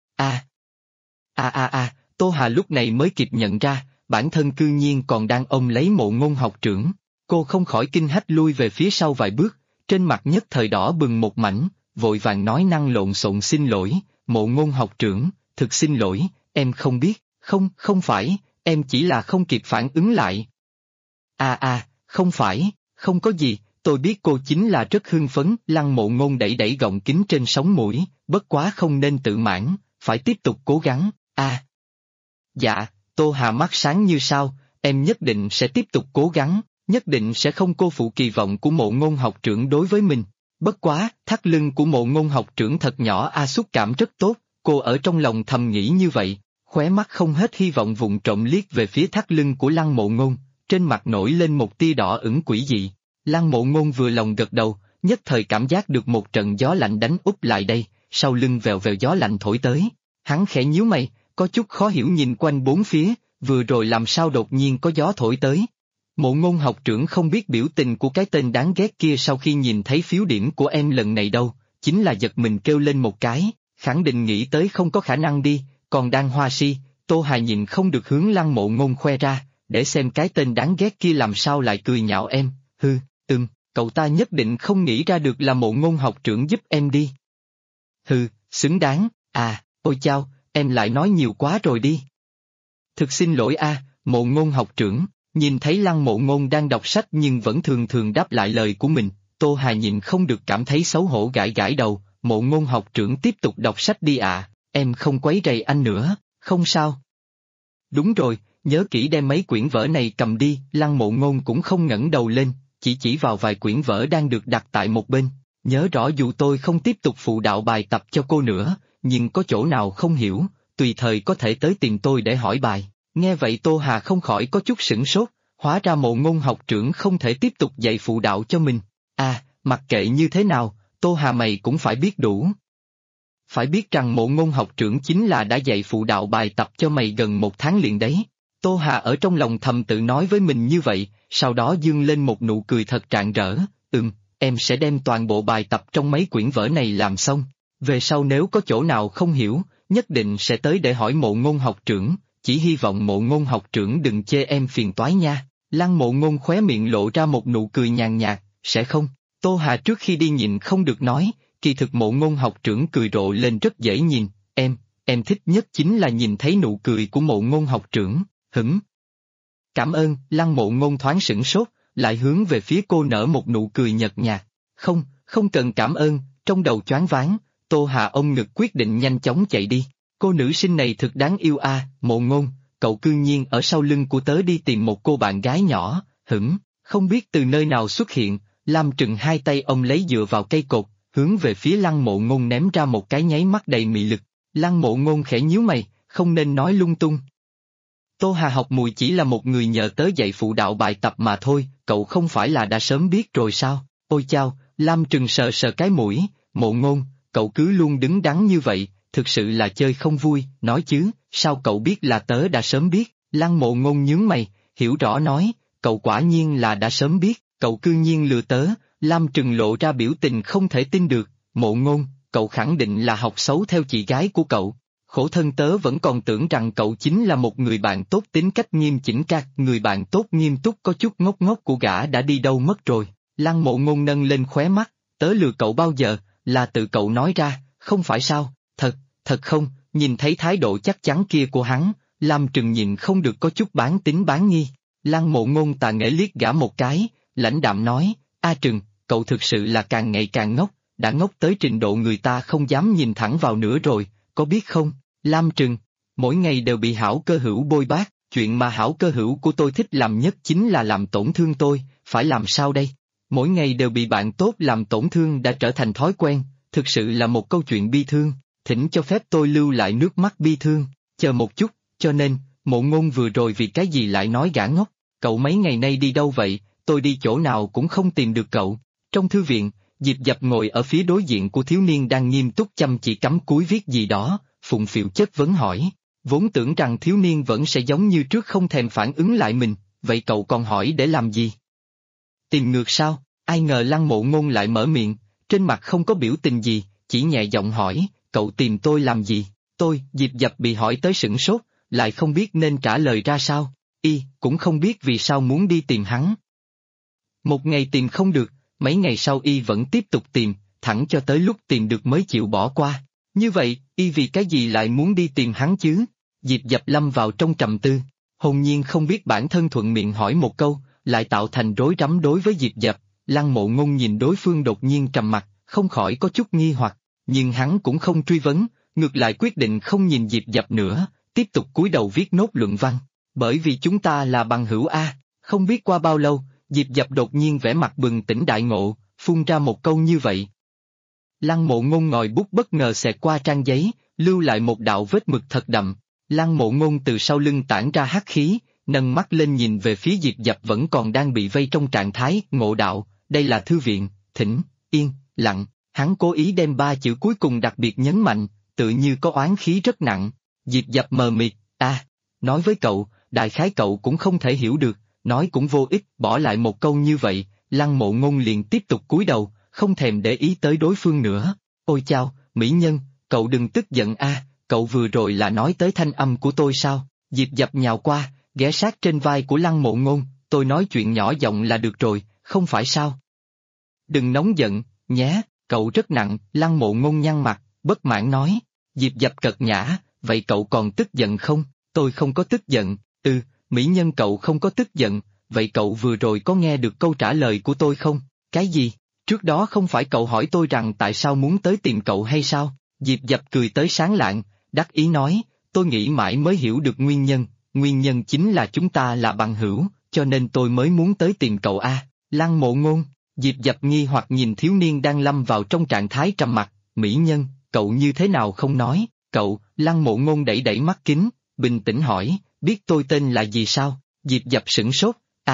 Tô Hà lúc này mới kịp nhận ra, bản thân cư nhiên còn đang ôm lấy Mộ Ngôn học trưởng, cô không khỏi kinh hách lui về phía sau vài bước, trên mặt nhất thời đỏ bừng một mảnh, vội vàng nói năng lộn xộn xin lỗi, Mộ Ngôn học trưởng, thực xin lỗi, em không biết, không phải, em chỉ là không kịp phản ứng lại. Không phải, không có gì, tôi biết cô chính là rất hưng phấn, Lăng Mộ Ngôn đẩy đẩy gọng kính trên sống mũi, bất quá không nên tự mãn, phải tiếp tục cố gắng, Dạ, Tô Hà mắt sáng như sao, em nhất định sẽ tiếp tục cố gắng, nhất định sẽ không cô phụ kỳ vọng của Mộ Ngôn học trưởng đối với mình. Bất quá, thắt lưng của Mộ Ngôn học trưởng thật nhỏ xúc cảm rất tốt, cô ở trong lòng thầm nghĩ như vậy, khóe mắt không hết hy vọng vụng trộm liếc về phía thắt lưng của Lăng Mộ Ngôn, trên mặt nổi lên một tia đỏ ửng quỷ dị. Lăng Mộ Ngôn vừa lòng gật đầu, nhất thời cảm giác được một trận gió lạnh đánh úp lại đây, sau lưng vèo vèo gió lạnh thổi tới. Hắn khẽ nhíu mày, có chút khó hiểu nhìn quanh bốn phía, vừa rồi làm sao đột nhiên có gió thổi tới. Mộ Ngôn học trưởng không biết biểu tình của cái tên đáng ghét kia sau khi nhìn thấy phiếu điểm của em lần này đâu, chính là giật mình kêu lên một cái, khẳng định nghĩ tới không có khả năng đi, còn đang hoa si, Tô Hà nhìn không được hướng Lăng Mộ Ngôn khoe ra, để xem cái tên đáng ghét kia làm sao lại cười nhạo em, cậu ta nhất định không nghĩ ra được là Mộ Ngôn học trưởng giúp em đi. Xứng đáng, ôi chao, em lại nói nhiều quá rồi đi. Thực xin lỗi Mộ Ngôn học trưởng, nhìn thấy Lăng Mộ Ngôn đang đọc sách nhưng vẫn thường thường đáp lại lời của mình, Tô Hà nhìn không được cảm thấy xấu hổ gãi gãi đầu, Mộ Ngôn học trưởng tiếp tục đọc sách đi em không quấy rầy anh nữa, không sao. Đúng rồi, nhớ kỹ đem mấy quyển vở này cầm đi, Lăng Mộ Ngôn cũng không ngẩng đầu lên, chỉ vào vài quyển vở đang được đặt tại một bên, nhớ rõ dù tôi không tiếp tục phụ đạo bài tập cho cô nữa, nhưng có chỗ nào không hiểu, tùy thời có thể tới tìm tôi để hỏi bài. Nghe vậy Tô Hà không khỏi có chút sửng sốt, hóa ra Mộ Ngôn học trưởng không thể tiếp tục dạy phụ đạo cho mình. Mặc kệ như thế nào, Tô Hà mày cũng phải biết đủ. Phải biết rằng Mộ Ngôn học trưởng chính là đã dạy phụ đạo bài tập cho mày gần 1 tháng liền đấy. Tô Hà ở trong lòng thầm tự nói với mình như vậy, sau đó dương lên một nụ cười thật rạng rỡ, em sẽ đem toàn bộ bài tập trong mấy quyển vở này làm xong, về sau nếu có chỗ nào không hiểu, nhất định sẽ tới để hỏi Mộ Ngôn học trưởng, chỉ hy vọng Mộ Ngôn học trưởng đừng chê em phiền toái nha. Lăng Mộ Ngôn khóe miệng lộ ra một nụ cười nhàn nhạt, sẽ không. Tô Hà trước khi đi nhịn không được nói, kỳ thực Mộ Ngôn học trưởng cười rộ lên rất dễ nhìn, em thích nhất chính là nhìn thấy nụ cười của Mộ Ngôn học trưởng, Cảm ơn, Lăng Mộ Ngôn thoáng sửng sốt, lại hướng về phía cô nở một nụ cười nhợt nhạt, không cần cảm ơn, trong đầu choáng váng, Tô Hà ôm ngực quyết định nhanh chóng chạy đi, cô nữ sinh này thực đáng yêu Mộ Ngôn, cậu cư nhiên ở sau lưng của tớ đi tìm một cô bạn gái nhỏ, không biết từ nơi nào xuất hiện, Lam Trừng hai tay ông lấy dựa vào cây cột, hướng về phía Lăng Mộ Ngôn ném ra một cái nháy mắt đầy mị lực, Lăng Mộ Ngôn khẽ nhíu mày, không nên nói lung tung. Tô Hà học mùi chỉ là một người nhờ tớ dạy phụ đạo bài tập mà thôi, cậu không phải là đã sớm biết rồi sao? Ôi chao, Lam Trừng sờ sờ cái mũi, Mộ Ngôn, cậu cứ luôn đứng đắn như vậy, thực sự là chơi không vui, nói chứ, sao cậu biết là tớ đã sớm biết? Lăng Mộ Ngôn nhướng mày, hiểu rõ nói, cậu quả nhiên là đã sớm biết, cậu cư nhiên lừa tớ, Lam Trừng lộ ra biểu tình không thể tin được, Mộ Ngôn, cậu khẳng định là học xấu theo chị gái của cậu. Khổ thân tớ vẫn còn tưởng rằng cậu chính là một người bạn tốt tính cách nghiêm chỉnh người bạn tốt nghiêm túc có chút ngốc ngốc của gã đã đi đâu mất rồi. Lăng Mộ Ngôn nâng lên khóe mắt, tớ lừa cậu bao giờ, là tự cậu nói ra, không phải sao, thật không, nhìn thấy thái độ chắc chắn kia của hắn, Lam Trừng nhìn không được có chút bán tín bán nghi. Lăng Mộ Ngôn tà nghễ liếc gã một cái, lãnh đạm nói, Trừng, cậu thực sự là càng ngày càng ngốc, đã ngốc tới trình độ người ta không dám nhìn thẳng vào nữa rồi, có biết không? Lam Trừng, mỗi ngày đều bị hảo cơ hữu bôi bác, chuyện mà hảo cơ hữu của tôi thích làm nhất chính là làm tổn thương tôi, phải làm sao đây? Mỗi ngày đều bị bạn tốt làm tổn thương đã trở thành thói quen, thực sự là một câu chuyện bi thương, thỉnh cho phép tôi lưu lại nước mắt bi thương, chờ một chút, cho nên, Mộ Ngôn vừa rồi vì cái gì lại nói gã ngốc, cậu mấy ngày nay đi đâu vậy, tôi đi chỗ nào cũng không tìm được cậu. Trong thư viện, Diệp Dập ngồi ở phía đối diện của thiếu niên đang nghiêm túc chăm chỉ cắm cúi viết gì đó, phụng phịu chất vấn hỏi, vốn tưởng rằng thiếu niên vẫn sẽ giống như trước không thèm phản ứng lại mình, vậy cậu còn hỏi để làm gì? Tìm ngược sao? Ai ngờ Lăng Mộ Ngôn lại mở miệng, trên mặt không có biểu tình gì, chỉ nhẹ giọng hỏi, cậu tìm tôi làm gì? Tôi, Diệp Dập bị hỏi tới sửng sốt, lại không biết nên trả lời ra sao, cũng không biết vì sao muốn đi tìm hắn. Một ngày tìm không được, mấy ngày sau vẫn tiếp tục tìm, thẳng cho tới lúc tìm được mới chịu bỏ qua. Như vậy, vì cái gì lại muốn đi tìm hắn chứ? Diệp Dập lâm vào trong trầm tư, hồn nhiên không biết bản thân thuận miệng hỏi một câu, lại tạo thành rối rắm đối với Diệp Dập, Lăng Mộ Ngôn nhìn đối phương đột nhiên trầm mặc, không khỏi có chút nghi hoặc, nhưng hắn cũng không truy vấn, ngược lại quyết định không nhìn Diệp Dập nữa, tiếp tục cúi đầu viết nốt luận văn. Bởi vì chúng ta là bằng hữu A. Không biết qua bao lâu, Diệp Dập đột nhiên vẻ mặt bừng tỉnh đại ngộ, phun ra một câu như vậy. Lăng Mộ Ngôn ngòi bút bất ngờ xẹt qua trang giấy, lưu lại một đạo vết mực thật đậm. Lăng Mộ Ngôn từ sau lưng tản ra hắc khí, nâng mắt lên nhìn về phía Diệp Dập vẫn còn đang bị vây trong trạng thái ngộ đạo, đây là thư viện, thỉnh, yên, lặng. Hắn cố ý đem ba chữ cuối cùng đặc biệt nhấn mạnh, tự như có oán khí rất nặng. Diệp Dập mờ mịt, nói với cậu, đại khái cậu cũng không thể hiểu được, nói cũng vô ích, bỏ lại một câu như vậy, Lăng Mộ Ngôn liền tiếp tục cúi đầu, không thèm để ý tới đối phương nữa. Ôi chao, mỹ nhân, cậu đừng tức giận cậu vừa rồi là nói tới thanh âm của tôi sao? Diệp Dập nhào qua, ghé sát trên vai của Lăng Mộ Ngôn, tôi nói chuyện nhỏ giọng là được rồi, không phải sao? Đừng nóng giận, nhé, cậu rất nặng, Lăng Mộ Ngôn nhăn mặt, bất mãn nói. Diệp Dập cợt nhã, vậy cậu còn tức giận không? Tôi không có tức giận, mỹ nhân cậu không có tức giận, vậy cậu vừa rồi có nghe được câu trả lời của tôi không? Cái gì? Trước đó không phải cậu hỏi tôi rằng tại sao muốn tới tìm cậu hay sao? Diệp Dập cười tới sáng lạng, đắc ý nói, tôi nghĩ mãi mới hiểu được nguyên nhân chính là chúng ta là bằng hữu, cho nên tôi mới muốn tới tìm cậu Lăng Mộ Ngôn, Diệp Dập nghi hoặc nhìn thiếu niên đang lâm vào trong trạng thái trầm mặc, mỹ nhân, cậu như thế nào không nói, cậu, Lăng Mộ Ngôn đẩy đẩy mắt kính, bình tĩnh hỏi, biết tôi tên là gì sao? Diệp Dập sửng sốt,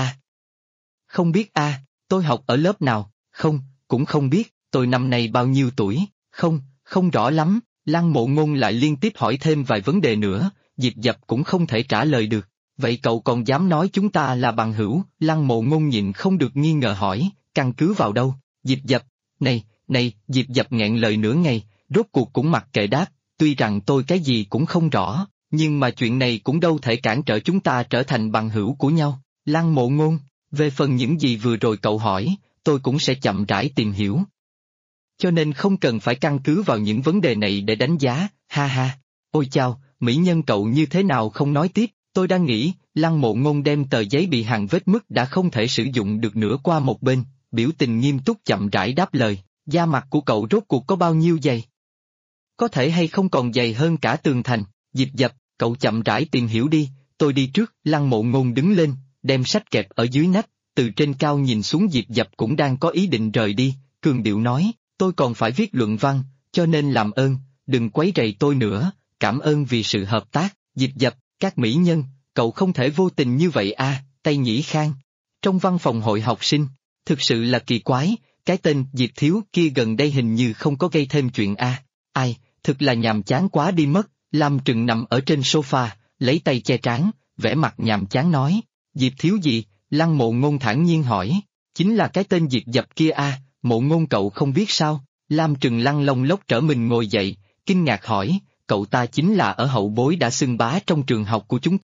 không biết tôi học ở lớp nào, không, cũng không biết, tôi năm nay bao nhiêu tuổi, không rõ lắm, Lăng Mộ Ngôn lại liên tiếp hỏi thêm vài vấn đề nữa, Diệp Dập cũng không thể trả lời được, vậy cậu còn dám nói chúng ta là bằng hữu? Lăng Mộ Ngôn nhịn không được nghi ngờ hỏi, căn cứ vào đâu? Diệp Dập, này, Diệp Dập nghẹn lời nửa ngày, rốt cuộc cũng mặc kệ đáp, tuy rằng tôi cái gì cũng không rõ, nhưng mà chuyện này cũng đâu thể cản trở chúng ta trở thành bằng hữu của nhau. Lăng Mộ Ngôn, về phần những gì vừa rồi cậu hỏi, tôi cũng sẽ chậm rãi tìm hiểu. Cho nên không cần phải căn cứ vào những vấn đề này để đánh giá, ha. Ôi chao, mỹ nhân cậu như thế nào không nói tiếp, tôi đang nghĩ, Lăng Mộ Ngôn đem tờ giấy bị hằn vết mứt đã không thể sử dụng được nữa qua một bên, biểu tình nghiêm túc chậm rãi đáp lời, da mặt của cậu rốt cuộc có bao nhiêu dày? Có thể hay không còn dày hơn cả tường thành, Diệp Dập, cậu chậm rãi tìm hiểu đi, tôi đi trước. Lăng Mộ Ngôn đứng lên, đem sách kẹp ở dưới nách, từ trên cao nhìn xuống Diệp Dập cũng đang có ý định rời đi, cường điệu nói, tôi còn phải viết luận văn, cho nên làm ơn, đừng quấy rầy tôi nữa, cảm ơn vì sự hợp tác. Diệp Dập, các mỹ nhân, cậu không thể vô tình như vậy Tây Nhĩ Khang. Trong văn phòng hội học sinh, thực sự là kỳ quái, cái tên Diệp Thiếu kia gần đây hình như không có gây thêm chuyện ai, thực là nhàm chán quá đi mất. Lam Trừng nằm ở trên sofa, lấy tay che trán, vẻ mặt nhàm chán nói, Diệp Thiếu gì? Lăng Mộ Ngôn thản nhiên hỏi, chính là cái tên Diệp Dập kia Mộ Ngôn cậu không biết sao? Lam Trừng lăn lông lốc trở mình ngồi dậy, kinh ngạc hỏi, cậu ta chính là ở hậu bối đã xưng bá trong trường học của chúng.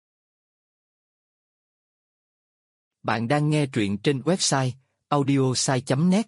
Bạn đang nghe truyện trên website audiosai.net.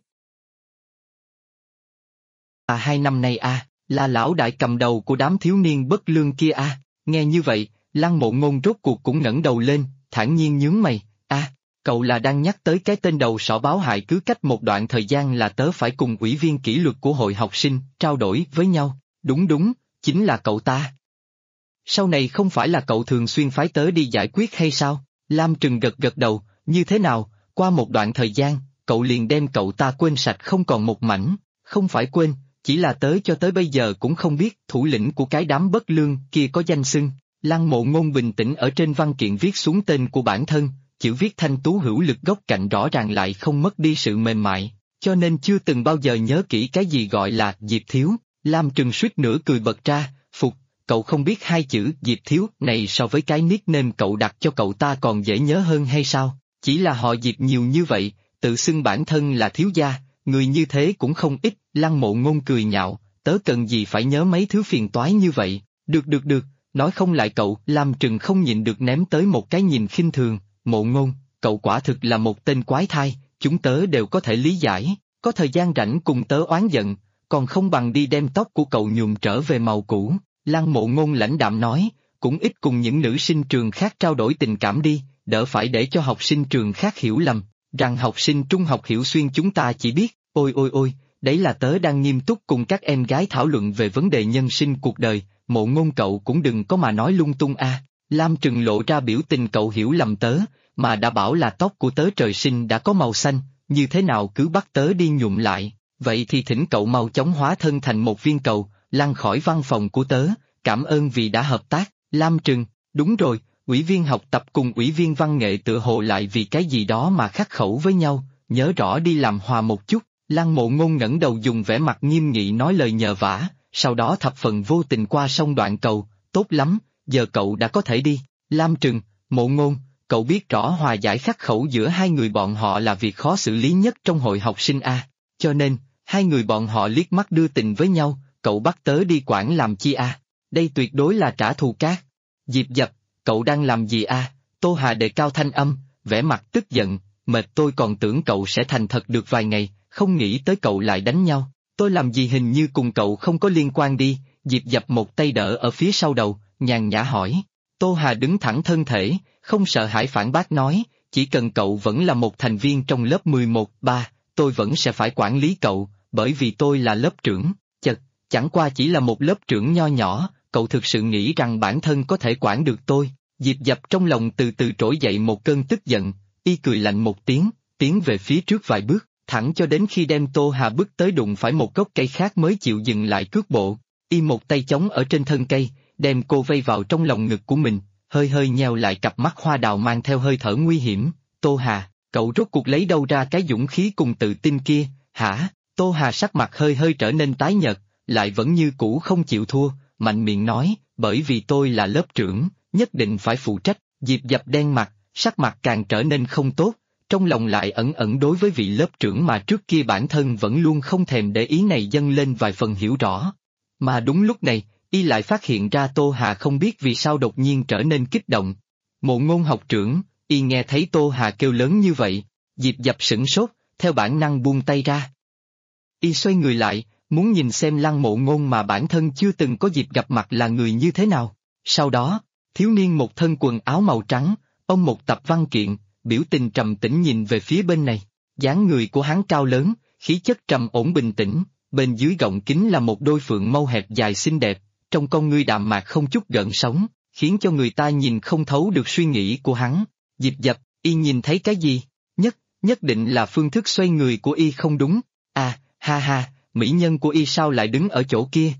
2 năm nay là lão đại cầm đầu của đám thiếu niên bất lương kia Nghe như vậy, Lăng Mộ Ngôn rốt cuộc cũng ngẩng đầu lên, thản nhiên nhướng mày, cậu là đang nhắc tới cái tên đầu sỏ báo hại cứ cách một đoạn thời gian là tớ phải cùng ủy viên kỷ luật của hội học sinh trao đổi với nhau, đúng, chính là cậu ta. Sau này không phải là cậu thường xuyên phái tớ đi giải quyết hay sao? Lam Trừng gật đầu, như thế nào, qua một đoạn thời gian, cậu liền đem cậu ta quên sạch không còn một mảnh, không phải quên, chỉ là tớ cho tới bây giờ cũng không biết thủ lĩnh của cái đám bất lương kia có danh xưng. Lăng Mộ Ngôn bình tĩnh ở trên văn kiện viết xuống tên của bản thân, chữ viết thanh tú hữu lực góc cạnh rõ ràng lại không mất đi sự mềm mại, cho nên chưa từng bao giờ nhớ kỹ cái gì gọi là Diệp Thiếu. Lam Trừng suýt nữa cười bật ra, phục, cậu không biết hai chữ Diệp Thiếu này so với cái nickname cậu đặt cho cậu ta còn dễ nhớ hơn hay sao? Chỉ là họ Diệp nhiều như vậy, tự xưng bản thân là thiếu gia, người như thế cũng không ít. Lăng Mộ Ngôn cười nhạo, tớ cần gì phải nhớ mấy thứ phiền toái như vậy, được, nói không lại cậu. Lam Trừng không nhịn được ném tới một cái nhìn khinh thường, Mộ Ngôn, cậu quả thực là một tên quái thai, chúng tớ đều có thể lý giải, có thời gian rảnh cùng tớ oán giận, còn không bằng đi đem tóc của cậu nhuộm trở về màu cũ. Lăng Mộ Ngôn lãnh đạm nói, cũng ít cùng những nữ sinh trường khác trao đổi tình cảm đi, đỡ phải để cho học sinh trường khác hiểu lầm. Rằng học sinh trung học Hiểu Xuyên chúng ta chỉ biết, ôi ôi ôi, đấy là tớ đang nghiêm túc cùng các em gái thảo luận về vấn đề nhân sinh cuộc đời, Mộ Ngôn cậu cũng đừng có mà nói lung tung a. Lam Trừng lộ ra biểu tình cậu hiểu lầm tớ, mà đã bảo là tóc của tớ trời sinh đã có màu xanh, như thế nào cứ bắt tớ đi nhuộm lại, vậy thì thỉnh cậu mau chóng hóa thân thành một viên cầu, lăn khỏi văn phòng của tớ, cảm ơn vì đã hợp tác. Lam Trừng, đúng rồi, ủy viên học tập cùng ủy viên văn nghệ tựa hồ lại vì cái gì đó mà khắc khẩu với nhau, nhớ rõ đi làm hòa một chút. Lăng Mộ Ngôn ngẩng đầu dùng vẻ mặt nghiêm nghị nói lời nhờ vả, sau đó thập phần vô tình qua sông đoạn cầu, tốt lắm, giờ cậu đã có thể đi. Lam Trừng, Mộ Ngôn, cậu biết rõ hòa giải khắc khẩu giữa hai người bọn họ là việc khó xử lý nhất trong hội học sinh A, cho nên, hai người bọn họ liếc mắt đưa tình với nhau, cậu bắt tớ đi quản làm chi A, đây tuyệt đối là trả thù cát. Diệp Dập, cậu đang làm gì A? Tô Hà đề cao thanh âm, vẻ mặt tức giận, mệt tôi còn tưởng cậu sẽ thành thật được vài ngày, không nghĩ tới cậu lại đánh nhau, tôi làm gì hình như cùng cậu không có liên quan đi. Diệp Dập một tay đỡ ở phía sau đầu, nhàn nhã hỏi. Tô Hà đứng thẳng thân thể, không sợ hãi phản bác nói, chỉ cần cậu vẫn là một thành viên trong lớp 11-3, tôi vẫn sẽ phải quản lý cậu, bởi vì tôi là lớp trưởng. Chật, chẳng qua chỉ là một lớp trưởng nho nhỏ, cậu thực sự nghĩ rằng bản thân có thể quản được tôi. Diệp Dập trong lòng từ từ trỗi dậy một cơn tức giận, y cười lạnh một tiếng, tiến về phía trước vài bước, thẳng cho đến khi đem Tô Hà bước tới đụng phải một gốc cây khác mới chịu dừng lại cước bộ. Y một tay chống ở trên thân cây, đem cô vây vào trong lòng ngực của mình, hơi hơi nheo lại cặp mắt hoa đào mang theo hơi thở nguy hiểm. Tô Hà, cậu rốt cuộc lấy đâu ra cái dũng khí cùng tự tin kia, hả? Tô Hà sắc mặt hơi hơi trở nên tái nhợt, lại vẫn như cũ không chịu thua, mạnh miệng nói, bởi vì tôi là lớp trưởng, nhất định phải phụ trách. Diệp Dập đen mặt, sắc mặt càng trở nên không tốt, trong lòng lại ẩn ẩn đối với vị lớp trưởng mà trước kia bản thân vẫn luôn không thèm để ý này dâng lên vài phần hiểu rõ. Mà đúng lúc này, y lại phát hiện ra Tô Hà không biết vì sao đột nhiên trở nên kích động. Mộ Ngôn học trưởng, y nghe thấy Tô Hà kêu lớn như vậy, Diệp Dập sửng sốt, theo bản năng buông tay ra. Y xoay người lại, muốn nhìn xem Lăng Mộ Ngôn mà bản thân chưa từng có dịp gặp mặt là người như thế nào. Sau đó, thiếu niên một thân quần áo màu trắng, ông một tập văn kiện, biểu tình trầm tĩnh nhìn về phía bên này. Dáng người của hắn cao lớn, khí chất trầm ổn bình tĩnh, bên dưới gọng kính là một đôi phượng mâu hẹp dài xinh đẹp, trong con ngươi đạm mạc không chút gợn sóng, khiến cho người ta nhìn không thấu được suy nghĩ của hắn. Diệp Dập, y nhìn thấy cái gì? Nhất định là phương thức xoay người của y không đúng. À, ha ha, mỹ nhân của y sao lại đứng ở chỗ kia?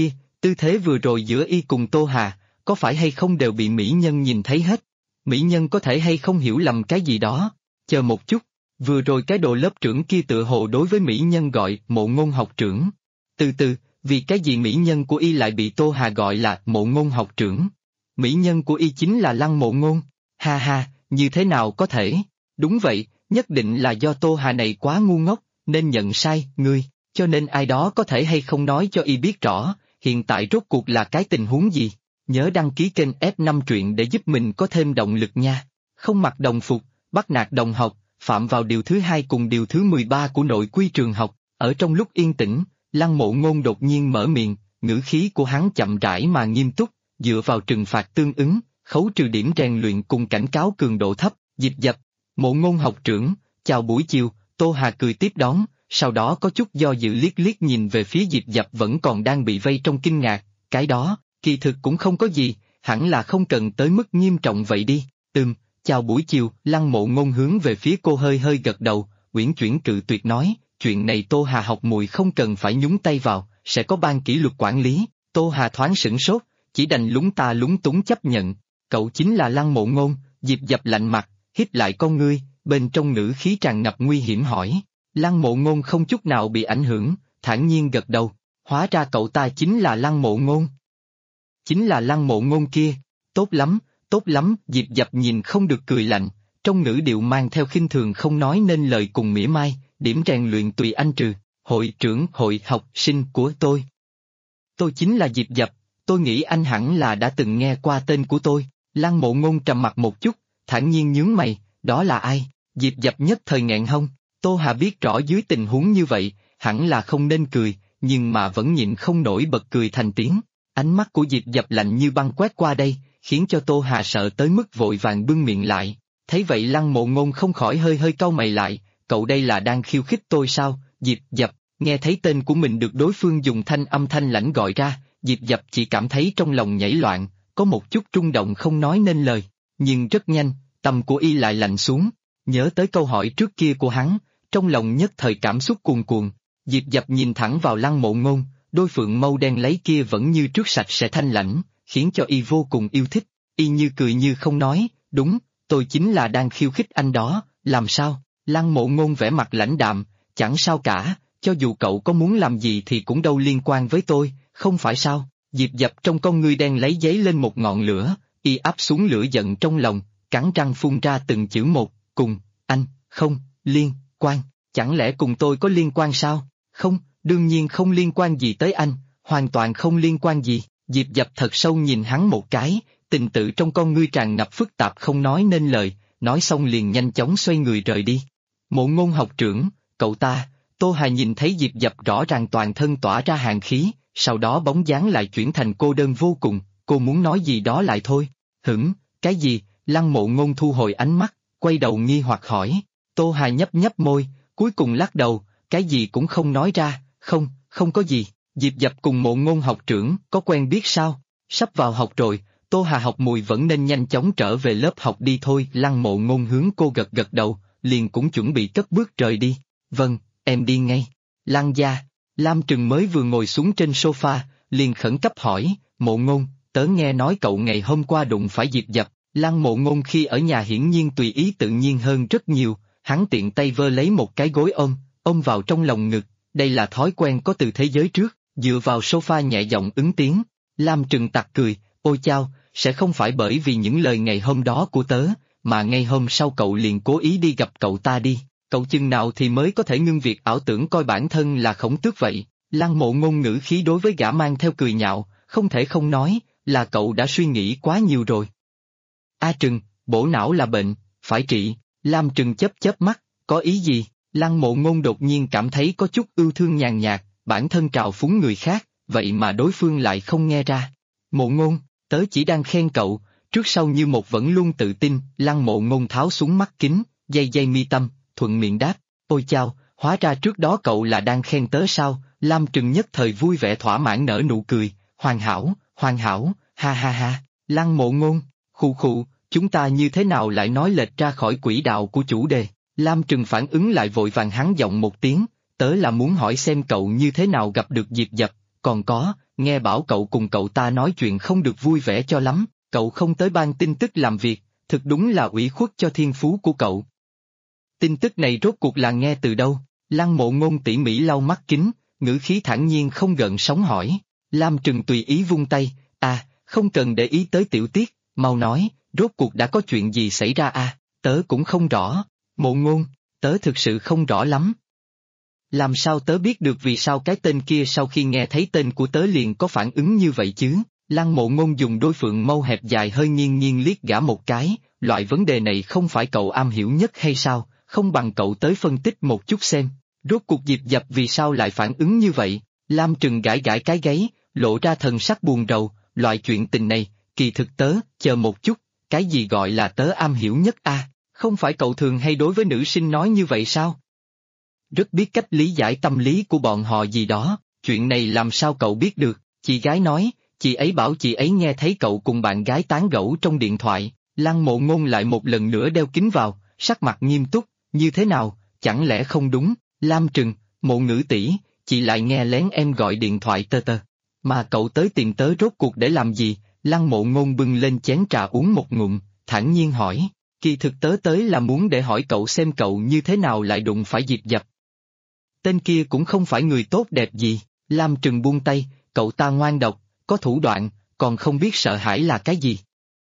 Tư thế vừa rồi giữa y cùng Tô Hà, có phải hay không đều bị mỹ nhân nhìn thấy hết? Mỹ nhân có thể hay không hiểu lầm cái gì đó? Chờ một chút, vừa rồi cái đồ lớp trưởng kia tựa hồ đối với mỹ nhân gọi Mộ Ngôn học trưởng. Từ từ, vì cái gì mỹ nhân của y lại bị Tô Hà gọi là Mộ Ngôn học trưởng? Mỹ nhân của y chính là Lăng Mộ Ngôn. Ha ha, như thế nào có thể? Đúng vậy, nhất định là do Tô Hà này quá ngu ngốc, nên nhận sai, ngươi, cho nên ai đó có thể hay không nói cho y biết rõ, hiện tại rốt cuộc là cái tình huống gì? Nhớ đăng ký kênh F5 truyện để giúp mình có thêm động lực nha. Không mặc đồng phục, bắt nạt đồng học, phạm vào điều thứ 2 cùng điều thứ 13 của nội quy trường học. Ở trong lúc yên tĩnh, Lăng Mộ Ngôn đột nhiên mở miệng, ngữ khí của hắn chậm rãi mà nghiêm túc, dựa vào trừng phạt tương ứng, khấu trừ điểm rèn luyện cùng cảnh cáo cường độ thấp. Diệp Dập, Mộ Ngôn học trưởng, chào buổi chiều. Tô Hà cười tiếp đón, sau đó có chút do dự liếc liếc nhìn về phía Diệp Dập vẫn còn đang bị vây trong kinh ngạc, cái đó, kỳ thực cũng không có gì, hẳn là không cần tới mức nghiêm trọng vậy đi. Chào buổi chiều. Lăng Mộ Ngôn hướng về phía cô hơi hơi gật đầu, uyển chuyển cự tuyệt nói, chuyện này Tô Hà học muội không cần phải nhúng tay vào, sẽ có ban kỷ luật quản lý. Tô Hà thoáng sửng sốt, chỉ đành lúng ta lúng túng chấp nhận. Cậu chính là Lăng Mộ Ngôn? Diệp Dập lạnh mặt, hít lại con ngươi, bên trong ngữ khí tràn ngập nguy hiểm hỏi. Lăng Mộ Ngôn không chút nào bị ảnh hưởng, thản nhiên gật đầu, hóa ra cậu ta chính là Lăng Mộ Ngôn. Chính là Lăng Mộ Ngôn kia, tốt lắm, Diệp Dập nhìn không được cười lạnh, trong ngữ điệu mang theo khinh thường không nói nên lời cùng mỉa mai, điểm rèn luyện tùy anh trừ, hội trưởng hội học sinh của tôi. Tôi chính là Diệp Dập, tôi nghĩ anh hẳn là đã từng nghe qua tên của tôi. Lăng Mộ Ngôn trầm mặt một chút, thản nhiên nhướng mày, đó là ai? Diệp Dập nhất thời nghẹn hông. Tô Hà biết rõ dưới tình huống như vậy, hẳn là không nên cười, nhưng mà vẫn nhịn không nổi bật cười thành tiếng. Ánh mắt của Diệp Dập lạnh như băng quét qua đây, khiến cho Tô Hà sợ tới mức vội vàng bưng miệng lại. Thấy vậy Lăng Mộ Ngôn không khỏi hơi hơi cau mày lại, cậu đây là đang khiêu khích tôi sao? Diệp Dập, nghe thấy tên của mình được đối phương dùng âm thanh lãnh gọi ra, Diệp Dập chỉ cảm thấy trong lòng nhảy loạn, có một chút rung động không nói nên lời, nhưng rất nhanh, tâm của y lại lạnh xuống, nhớ tới câu hỏi trước kia của hắn, trong lòng nhất thời cảm xúc cuồn cuộn. Diệp Dập nhìn thẳng vào Lăng Mộ Ngôn, đôi phượng mâu đen lấy kia vẫn như trước sạch sẽ thanh lãnh, khiến cho y vô cùng yêu thích, y như cười như không nói, đúng, tôi chính là đang khiêu khích anh đó, làm sao? Lăng Mộ Ngôn vẻ mặt lãnh đạm, chẳng sao cả, cho dù cậu có muốn làm gì thì cũng đâu liên quan với tôi, không phải sao? Diệp Dập trong con ngươi đen lấy giấy lên một ngọn lửa, y áp xuống lửa giận trong lòng, cắn răng phun ra từng chữ một, cùng, anh, không, liên, quan, chẳng lẽ cùng tôi có liên quan sao? Không, đương nhiên không liên quan gì tới anh, hoàn toàn không liên quan gì. Diệp Dập thật sâu nhìn hắn một cái, tình tự trong con ngươi tràn ngập phức tạp không nói nên lời, nói xong liền nhanh chóng xoay người rời đi. Mộ Ngôn học trưởng, cậu ta, Tô Hà nhìn thấy Diệp Dập rõ ràng toàn thân tỏa ra hàn khí, sau đó bóng dáng lại chuyển thành cô đơn vô cùng, cô muốn nói gì đó lại thôi. Cái gì? Lăng Mộ Ngôn thu hồi ánh mắt, quay đầu nghi hoặc hỏi. Tô Hà nhấp nhấp môi, cuối cùng lắc đầu, cái gì cũng không nói ra, không có gì. Diệp Dập cùng Mộ Ngôn học trưởng có quen biết sao? Sắp vào học rồi, Tô Hà học mùi vẫn nên nhanh chóng trở về lớp học đi thôi. Lăng Mộ Ngôn hướng cô gật gật đầu, liền cũng chuẩn bị cất bước rời đi. Vâng, em đi ngay. Lăng gia, Lam Trừng mới vừa ngồi xuống trên sofa, liền khẩn cấp hỏi, Mộ Ngôn, tớ nghe nói cậu ngày hôm qua đụng phải Diệp Dập. Lăng Mộ Ngôn khi ở nhà hiển nhiên tùy ý tự nhiên hơn rất nhiều, hắn tiện tay vơ lấy một cái gối ôm vào trong lòng ngực, đây là thói quen có từ thế giới trước, dựa vào sofa nhẹ giọng ứng tiếng. Lam Trừng tặc cười, ôi chao, sẽ không phải bởi vì những lời ngày hôm đó của tớ, mà ngay hôm sau cậu liền cố ý đi gặp cậu ta đi, cậu chừng nào thì mới có thể ngưng việc ảo tưởng coi bản thân là Khổng Tước vậy. Lăng Mộ Ngôn ngữ khí đối với gã mang theo cười nhạo, không thể không nói, là cậu đã suy nghĩ quá nhiều rồi. A Trừng, bổ não là bệnh, phải trị. Lam Trừng chớp mắt, có ý gì? Lăng Mộ Ngôn đột nhiên cảm thấy có chút ưu thương nhàn nhạt, bản thân trào phúng người khác, vậy mà đối phương lại không nghe ra. Mộ Ngôn, tớ chỉ đang khen cậu, trước sau như một vẫn luôn tự tin. Lăng Mộ Ngôn tháo xuống mắt kính, dây mi tâm, thuận miệng đáp, ôi chao, hóa ra trước đó cậu là đang khen tớ sao? Lam Trừng nhất thời vui vẻ thỏa mãn nở nụ cười, hoàn hảo, ha ha ha. Lăng Mộ Ngôn, khụ, chúng ta như thế nào lại nói lệch ra khỏi quỹ đạo của chủ đề? Lam Trừng phản ứng lại vội vàng hắn giọng một tiếng, tớ là muốn hỏi xem cậu như thế nào gặp được Diệp Dập, còn có, nghe bảo cậu cùng cậu ta nói chuyện không được vui vẻ cho lắm, cậu không tới ban tin tức làm việc, thực đúng là ủy khuất cho thiên phú của cậu. Tin tức này rốt cuộc là nghe từ đâu? Lăng Mộ Ngôn tỉ mỉ lau mắt kính, ngữ khí thản nhiên không gợn sóng hỏi. Lam Trừng tùy ý vung tay, không cần để ý tới tiểu tiết, mau nói, rốt cuộc đã có chuyện gì xảy ra tớ cũng không rõ. Mộ Ngôn, tớ thực sự không rõ lắm. Làm sao tớ biết được vì sao cái tên kia sau khi nghe thấy tên của tớ liền có phản ứng như vậy chứ? Lăng Mộ Ngôn dùng đôi phượng mâu hẹp dài hơi nghiêng liếc gã một cái, loại vấn đề này không phải cậu am hiểu nhất hay sao, không bằng cậu tới phân tích một chút xem, rốt cuộc Diệp Dập vì sao lại phản ứng như vậy? Lam Trừng gãi cái gáy, lộ ra thần sắc buồn rầu, loại chuyện tình này, kỳ thực tớ, chờ một chút, cái gì gọi là tớ am hiểu nhất không phải cậu thường hay đối với nữ sinh nói như vậy sao? Rất biết cách lý giải tâm lý của bọn họ gì đó, chuyện này làm sao cậu biết được? Chị gái nói, chị ấy bảo chị ấy nghe thấy cậu cùng bạn gái tán gẫu trong điện thoại. Lăng Mộ Ngôn lại một lần nữa đeo kính vào, sắc mặt nghiêm túc, như thế nào, chẳng lẽ không đúng? Lam Trừng, Mộ Ngữ tỷ, chị lại nghe lén em gọi điện thoại tơ. Mà cậu tới tìm tớ rốt cuộc để làm gì? Lăng Mộ Ngôn bưng lên chén trà uống một ngụm, thản nhiên hỏi. Kỳ thực tớ tới là muốn để hỏi cậu xem cậu như thế nào lại đụng phải Diệp Dập. Tên kia cũng không phải người tốt đẹp gì. Lam Trừng buông tay, cậu ta ngoan độc, có thủ đoạn, còn không biết sợ hãi là cái gì.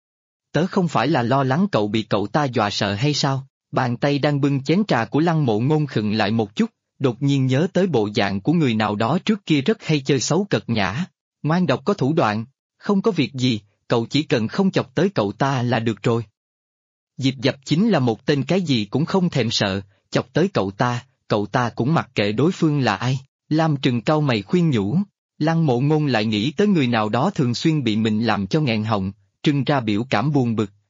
Tớ không phải là lo lắng cậu bị cậu ta dọa sợ hay sao? Bàn tay đang bưng chén trà của Lăng Mộ Ngôn khựng lại một chút, đột nhiên nhớ tới bộ dạng của người nào đó trước kia rất hay chơi xấu cợt nhã. Ngoan độc có thủ đoạn, không có việc gì, cậu chỉ cần không chọc tới cậu ta là được rồi. Diệp Dập chính là một tên cái gì cũng không thèm sợ, chọc tới cậu ta cũng mặc kệ đối phương là ai. Lam Trừng cau mày khuyên nhủ, Lăng Mộ Ngôn lại nghĩ tới người nào đó thường xuyên bị mình làm cho nghẹn họng, trưng ra biểu cảm buồn bực,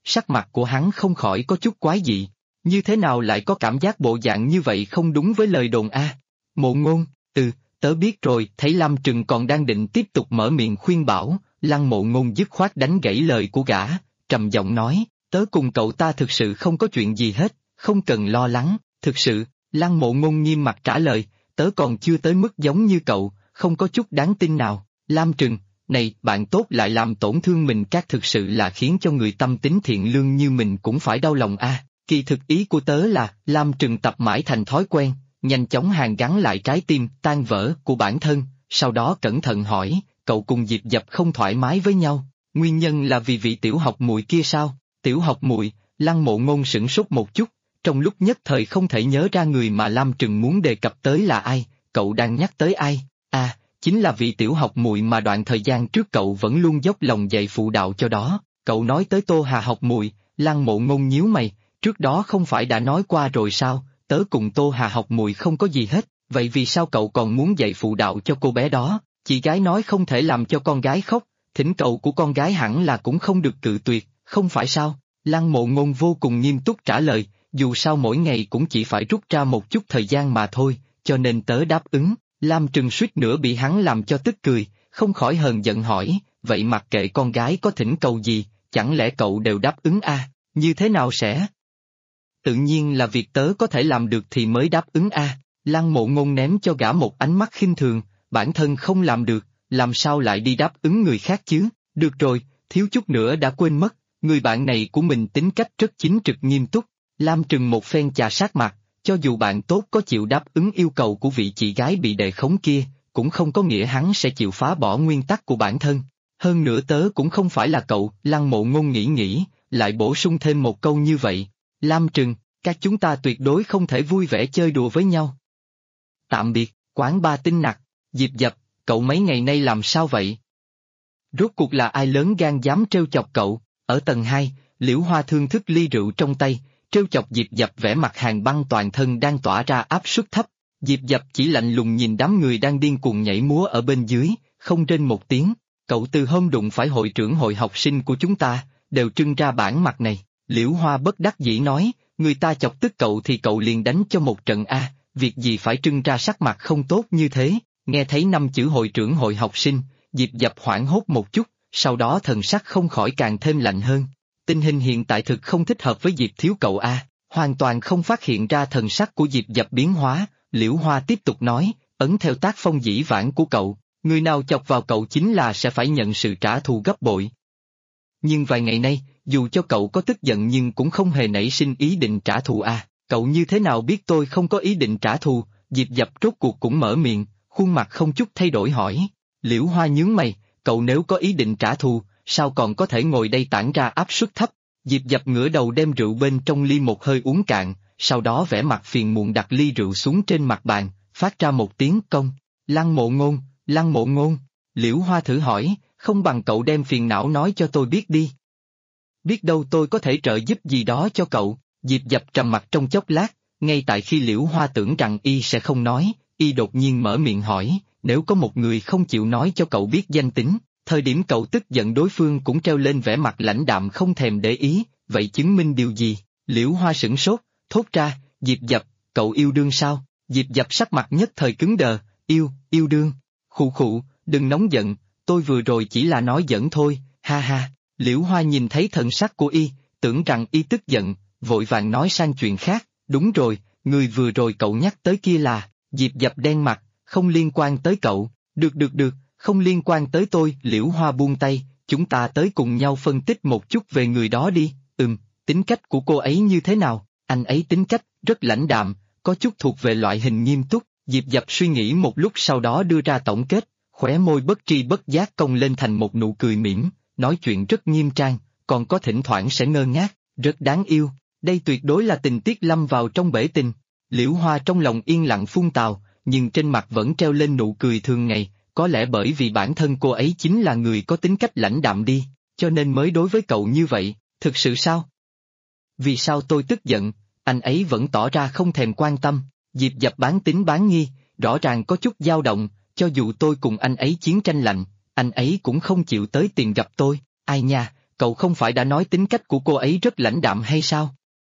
sắc mặt của hắn không khỏi có chút quái dị. Như thế nào lại có cảm giác bộ dạng như vậy không đúng với lời đồn a? Mộ Ngôn, tớ biết rồi. Thấy Lam Trừng còn đang định tiếp tục mở miệng khuyên bảo, Lăng Mộ Ngôn dứt khoát đánh gãy lời của gã, trầm giọng nói, tớ cùng cậu ta thực sự không có chuyện gì hết, không cần lo lắng, thực sự. Lăng Mộ Ngôn nghiêm mặt trả lời, tớ còn chưa tới mức giống như cậu, không có chút đáng tin nào. Lam Trừng, này, bạn tốt lại làm tổn thương mình các, thực sự là khiến cho người tâm tính thiện lương như mình cũng phải đau lòng a. Kỳ thực ý của tớ là, Lam Trừng tập mãi thành thói quen, nhanh chóng hàn gắn lại trái tim tan vỡ của bản thân, sau đó cẩn thận hỏi, cậu cùng Diệp Dập không thoải mái với nhau, nguyên nhân là vì vị tiểu học muội kia sao? Tiểu học muội? Lăng Mộ Ngôn sửng sốt một chút, trong lúc nhất thời không thể nhớ ra người mà Lam Trừng muốn đề cập tới là ai, cậu đang nhắc tới ai? À, chính là vị tiểu học muội mà đoạn thời gian trước cậu vẫn luôn dốc lòng dạy phụ đạo cho đó. Cậu nói tới Tô Hà học muội. Lăng Mộ Ngôn nhíu mày, trước đó không phải đã nói qua rồi sao, tớ cùng Tô Hà học muội không có gì hết, vậy vì sao cậu còn muốn dạy phụ đạo cho cô bé đó? Chị gái nói không thể làm cho con gái khóc, thỉnh cầu của con gái hẳn là cũng không được cự tuyệt, không phải sao? Lăng Mộ Ngôn vô cùng nghiêm túc trả lời, dù sao mỗi ngày cũng chỉ phải rút ra một chút thời gian mà thôi, cho nên tớ đáp ứng. Lam Trừng suýt nữa bị hắn làm cho tức cười, không khỏi hờn giận hỏi, vậy mặc kệ con gái có thỉnh cầu gì, chẳng lẽ cậu đều đáp ứng a? Như thế nào sẽ? Tự nhiên là việc tớ có thể làm được thì mới đáp ứng a. Lăng Mộ Ngôn ném cho gã một ánh mắt khinh thường, bản thân không làm được, làm sao lại đi đáp ứng người khác chứ? Được rồi, thiếu chút nữa đã quên mất, người bạn này của mình tính cách rất chính trực nghiêm túc. Lam Trừng một phen chà sát mặt, cho dù bạn tốt có chịu đáp ứng yêu cầu của vị chị gái bị đề khống kia, cũng không có nghĩa hắn sẽ chịu phá bỏ nguyên tắc của bản thân. Hơn nữa tớ cũng không phải là cậu. Lăng Mộ Ngôn nghĩ, lại bổ sung thêm một câu như vậy. Lam Trừng, các chúng ta tuyệt đối không thể vui vẻ chơi đùa với nhau. Tạm biệt, quán ba tinh nặc. Diệp Dập, cậu mấy ngày nay làm sao vậy? Rốt cuộc là ai lớn gan dám trêu chọc cậu? Ở tầng 2, Liễu Hoa thương thức ly rượu trong tay, trêu chọc Diệp Dập vẻ mặt hàn băng, toàn thân đang tỏa ra áp suất thấp. Diệp Dập chỉ lạnh lùng nhìn đám người đang điên cuồng nhảy múa ở bên dưới, không rên một tiếng. Cậu từ hôm đụng phải hội trưởng hội học sinh của chúng ta, đều trưng ra bản mặt này. Liễu Hoa bất đắc dĩ nói, người ta chọc tức cậu thì cậu liền đánh cho một trận a, việc gì phải trưng ra sắc mặt không tốt như thế. Nghe thấy 5 chữ hội trưởng hội học sinh, Diệp Dập hoảng hốt một chút, sau đó thần sắc không khỏi càng thêm lạnh hơn. Tình hình hiện tại thực không thích hợp với Diệp thiếu cậu a. Hoàn toàn không phát hiện ra thần sắc của Diệp Dập biến hóa. Liễu Hoa tiếp tục nói, ấn theo tác phong dĩ vãng của cậu, người nào chọc vào cậu chính là sẽ phải nhận sự trả thù gấp bội. Nhưng vài ngày nay, dù cho cậu có tức giận nhưng cũng không hề nảy sinh ý định trả thù a. Cậu như thế nào biết tôi không có ý định trả thù? Diệp Dập rốt cuộc cũng mở miệng, khuôn mặt không chút thay đổi hỏi. Liễu Hoa nhướng mày, cậu nếu có ý định trả thù, sao còn có thể ngồi đây tản ra áp suất thấp? Diệp Dập ngửa đầu đem rượu bên trong ly một hơi uống cạn, sau đó vẻ mặt phiền muộn đặt ly rượu xuống trên mặt bàn, phát ra một tiếng cong. Lăng Mộ Ngôn, Lăng Mộ Ngôn. Liễu Hoa thử hỏi, không bằng cậu đem phiền não nói cho tôi biết đi. Biết đâu tôi có thể trợ giúp gì đó cho cậu. Diệp Dập trầm mặt trong chốc lát, ngay tại khi Liễu Hoa tưởng rằng y sẽ không nói, y đột nhiên mở miệng hỏi, nếu có một người không chịu nói cho cậu biết danh tính, thời điểm cậu tức giận đối phương cũng treo lên vẻ mặt lãnh đạm không thèm để ý, vậy chứng minh điều gì? Liễu Hoa sửng sốt, thốt ra, Diệp Dập, cậu yêu đương sao? Diệp Dập sắc mặt nhất thời cứng đờ, yêu đương. Khụ khụ, đừng nóng giận, tôi vừa rồi chỉ là nói giỡn thôi, ha ha. Liễu Hoa nhìn thấy thần sắc của y, tưởng rằng y tức giận, vội vàng nói sang chuyện khác, đúng rồi, người vừa rồi cậu nhắc tới kia là. Diệp Dập đen mặt, không liên quan tới cậu. Được, không liên quan tới tôi. Liễu Hoa buông tay, chúng ta tới cùng nhau phân tích một chút về người đó đi. Tính cách của cô ấy như thế nào? Anh ấy tính cách rất lãnh đạm, có chút thuộc về loại hình nghiêm túc. Diệp Dập suy nghĩ một lúc sau đó đưa ra tổng kết, khóe môi bất tri bất giác cong lên thành một nụ cười mỉm, nói chuyện rất nghiêm trang, còn có thỉnh thoảng sẽ ngơ ngác, rất đáng yêu. Đây tuyệt đối là tình tiết lâm vào trong bể tình. Liễu Hoa trong lòng yên lặng phun tào, nhưng trên mặt vẫn treo lên nụ cười thường ngày, có lẽ bởi vì bản thân cô ấy chính là người có tính cách lãnh đạm đi, cho nên mới đối với cậu như vậy. Thực sự sao? Vì sao tôi tức giận, anh ấy vẫn tỏ ra không thèm quan tâm. Diệp Dập bán tín bán nghi, rõ ràng có chút dao động, cho dù tôi cùng anh ấy chiến tranh lạnh, anh ấy cũng không chịu tới tìm gặp tôi. Ai nha, cậu không phải đã nói tính cách của cô ấy rất lãnh đạm hay sao?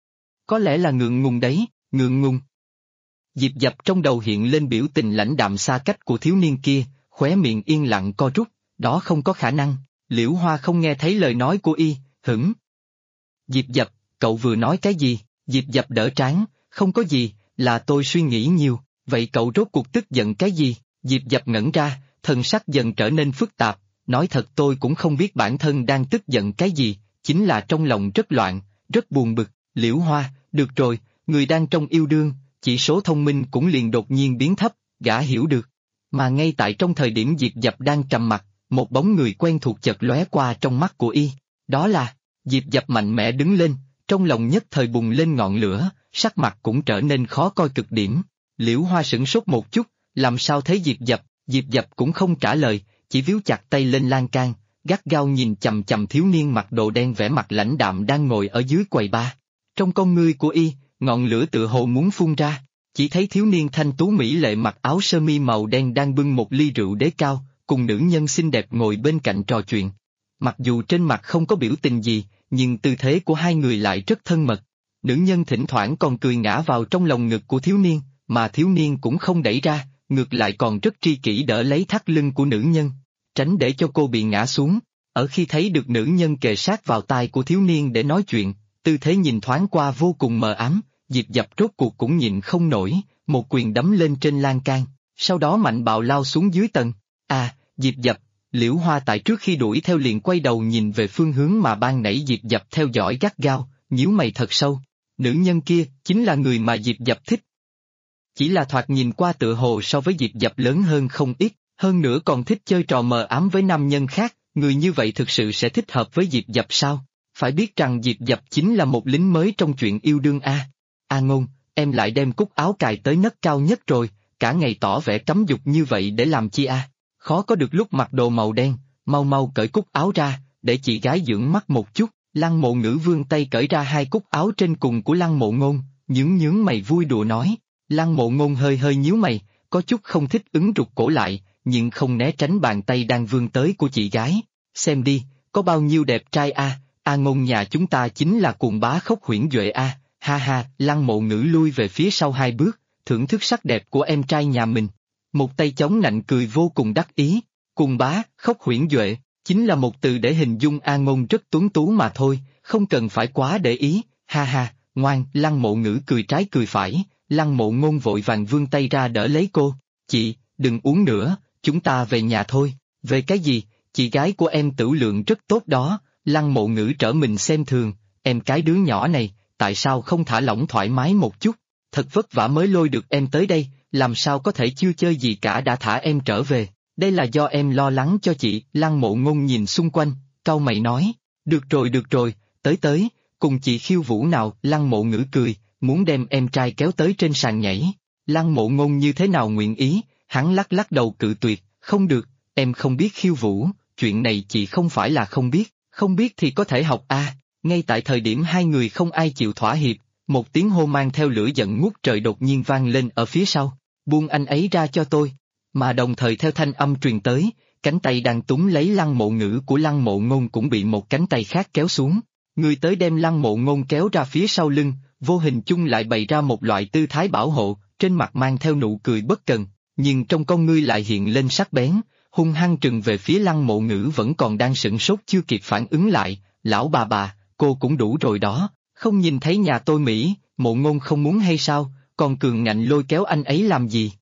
Có lẽ là ngượng ngùng đấy, ngượng ngùng. Diệp Dập trong đầu hiện lên biểu tình lãnh đạm xa cách của thiếu niên kia, khóe miệng yên lặng co rút, đó không có khả năng. Liễu Hoa không nghe thấy lời nói của y, hửng. Diệp Dập, cậu vừa nói cái gì? Diệp Dập đỡ trán, không có gì, là tôi suy nghĩ nhiều, vậy cậu rốt cuộc tức giận cái gì? Diệp Dập ngẩn ra, thần sắc dần trở nên phức tạp, nói thật tôi cũng không biết bản thân đang tức giận cái gì, chính là trong lòng rất loạn, rất buồn bực. Liễu Hoa, được rồi, người đang trong yêu đương, chỉ số thông minh cũng liền đột nhiên biến thấp, gã hiểu được. Mà ngay tại trong thời điểm Diệp Dập đang trầm mặc, một bóng người quen thuộc chợt lóe qua trong mắt của y, đó là, Diệp Dập mạnh mẽ đứng lên, trong lòng nhất thời bùng lên ngọn lửa, sắc mặt cũng trở nên khó coi cực điểm. Liễu Hoa sửng sốt một chút, làm sao thấy Diệp Dập cũng không trả lời, chỉ víu chặt tay lên lan can, gắt gao nhìn chằm chằm thiếu niên mặc đồ đen vẻ mặt lãnh đạm đang ngồi ở dưới quầy bar. Trong con ngươi của y, ngọn lửa tựa hồ muốn phun ra, chỉ thấy thiếu niên thanh tú mỹ lệ mặc áo sơ mi màu đen đang bưng một ly rượu đế cao, cùng nữ nhân xinh đẹp ngồi bên cạnh trò chuyện. Mặc dù trên mặt không có biểu tình gì, nhưng tư thế của hai người lại rất thân mật. Nữ nhân thỉnh thoảng còn cười ngã vào trong lòng ngực của thiếu niên, mà thiếu niên cũng không đẩy ra, ngược lại còn rất tri kỷ đỡ lấy thắt lưng của nữ nhân, tránh để cho cô bị ngã xuống. Ở khi thấy được nữ nhân kề sát vào tai của thiếu niên để nói chuyện, tư thế nhìn thoáng qua vô cùng mờ ám, Diệp Dập rốt cuộc cũng nhịn không nổi, một quyền đấm lên trên lan can, sau đó mạnh bạo lao xuống dưới tầng. À, Diệp Dập, Liễu Hoa tại trước khi đuổi theo liền quay đầu nhìn về phương hướng mà ban nãy Diệp Dập theo dõi gắt gao, nhíu mày thật sâu. Nữ nhân kia chính là người mà Diệp Dập thích. Chỉ là thoạt nhìn qua tựa hồ so với Diệp Dập lớn hơn không ít, hơn nữa còn thích chơi trò mờ ám với nam nhân khác, người như vậy thực sự sẽ thích hợp với Diệp Dập sao? Phải biết rằng Diệp Dập chính là một lính mới trong chuyện yêu đương a. A Ngôn, em lại đem cúc áo cài tới nấc cao nhất rồi, cả ngày tỏ vẻ cấm dục như vậy để làm chi a? Khó có được lúc mặc đồ màu đen, mau mau cởi cúc áo ra, để chị gái dưỡng mắt một chút. Lăng Mộ Ngữ vươn tay cởi ra hai cúc áo trên cùng của Lăng Mộ Ngôn, nhướng mày vui đùa nói. Lăng Mộ Ngôn hơi hơi nhíu mày, có chút không thích ứng rụt cổ lại, nhưng không né tránh bàn tay đang vươn tới của chị gái. Xem đi, có bao nhiêu đẹp trai a, A Ngôn nhà chúng ta chính là cuồng bá khốc huyễn duệ a, ha ha. Lăng Mộ Ngữ lui về phía sau hai bước, thưởng thức sắc đẹp của em trai nhà mình. Một tay chống nạnh cười vô cùng đắc ý, cuồng bá, khốc huyễn duệ, chính là một từ để hình dung A Ngôn rất tuấn tú mà thôi, không cần phải quá để ý, ha ha, ngoan. Lăng Mộ Ngữ cười trái cười phải, Lăng Mộ Ngôn vội vàng vươn tay ra đỡ lấy cô, chị, đừng uống nữa, chúng ta về nhà thôi. Về cái gì, chị gái của em tửu lượng rất tốt đó. Lăng Mộ Ngữ trở mình xem thường, em cái đứa nhỏ này, tại sao không thả lỏng thoải mái một chút, thật vất vả mới lôi được em tới đây, làm sao có thể chưa chơi gì cả đã thả em trở về, đây là do em lo lắng cho chị. Lăng Mộ Ngôn nhìn xung quanh, cau mày nói, được rồi, tới, cùng chị khiêu vũ nào. Lăng Mộ Ngữ cười, muốn đem em trai kéo tới trên sàn nhảy. Lăng Mộ Ngôn như thế nào nguyện ý, hắn lắc đầu cự tuyệt, không được, em không biết khiêu vũ, chuyện này chị không phải là không biết thì có thể học a. Ngay tại thời điểm hai người không ai chịu thỏa hiệp, một tiếng hô mang theo lửa giận ngút trời đột nhiên vang lên ở phía sau, buông anh ấy ra cho tôi. Mà đồng thời theo thanh âm truyền tới, cánh tay đang túm lấy Lăng Mộ Ngữ của Lăng Mộ Ngôn cũng bị một cánh tay khác kéo xuống. Người tới đem Lăng Mộ Ngôn kéo ra phía sau lưng, vô hình chung lại bày ra một loại tư thái bảo hộ, trên mặt mang theo nụ cười bất cần, nhưng trong con ngươi lại hiện lên sắc bén, hung hăng trừng về phía Lăng Mộ Ngữ vẫn còn đang sửng sốt chưa kịp phản ứng lại. Lão bà, cô cũng đủ rồi đó, không nhìn thấy nhà tôi Mỹ, Mộ Ngôn không muốn hay sao, còn cường ngạnh lôi kéo anh ấy làm gì?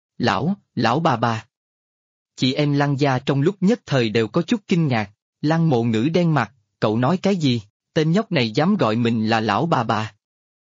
Lão bà. Chị em Lăng gia trong lúc nhất thời đều có chút kinh ngạc. Lăng Mộ Ngữ đen mặt, cậu nói cái gì? Tên nhóc này dám gọi mình là lão bà.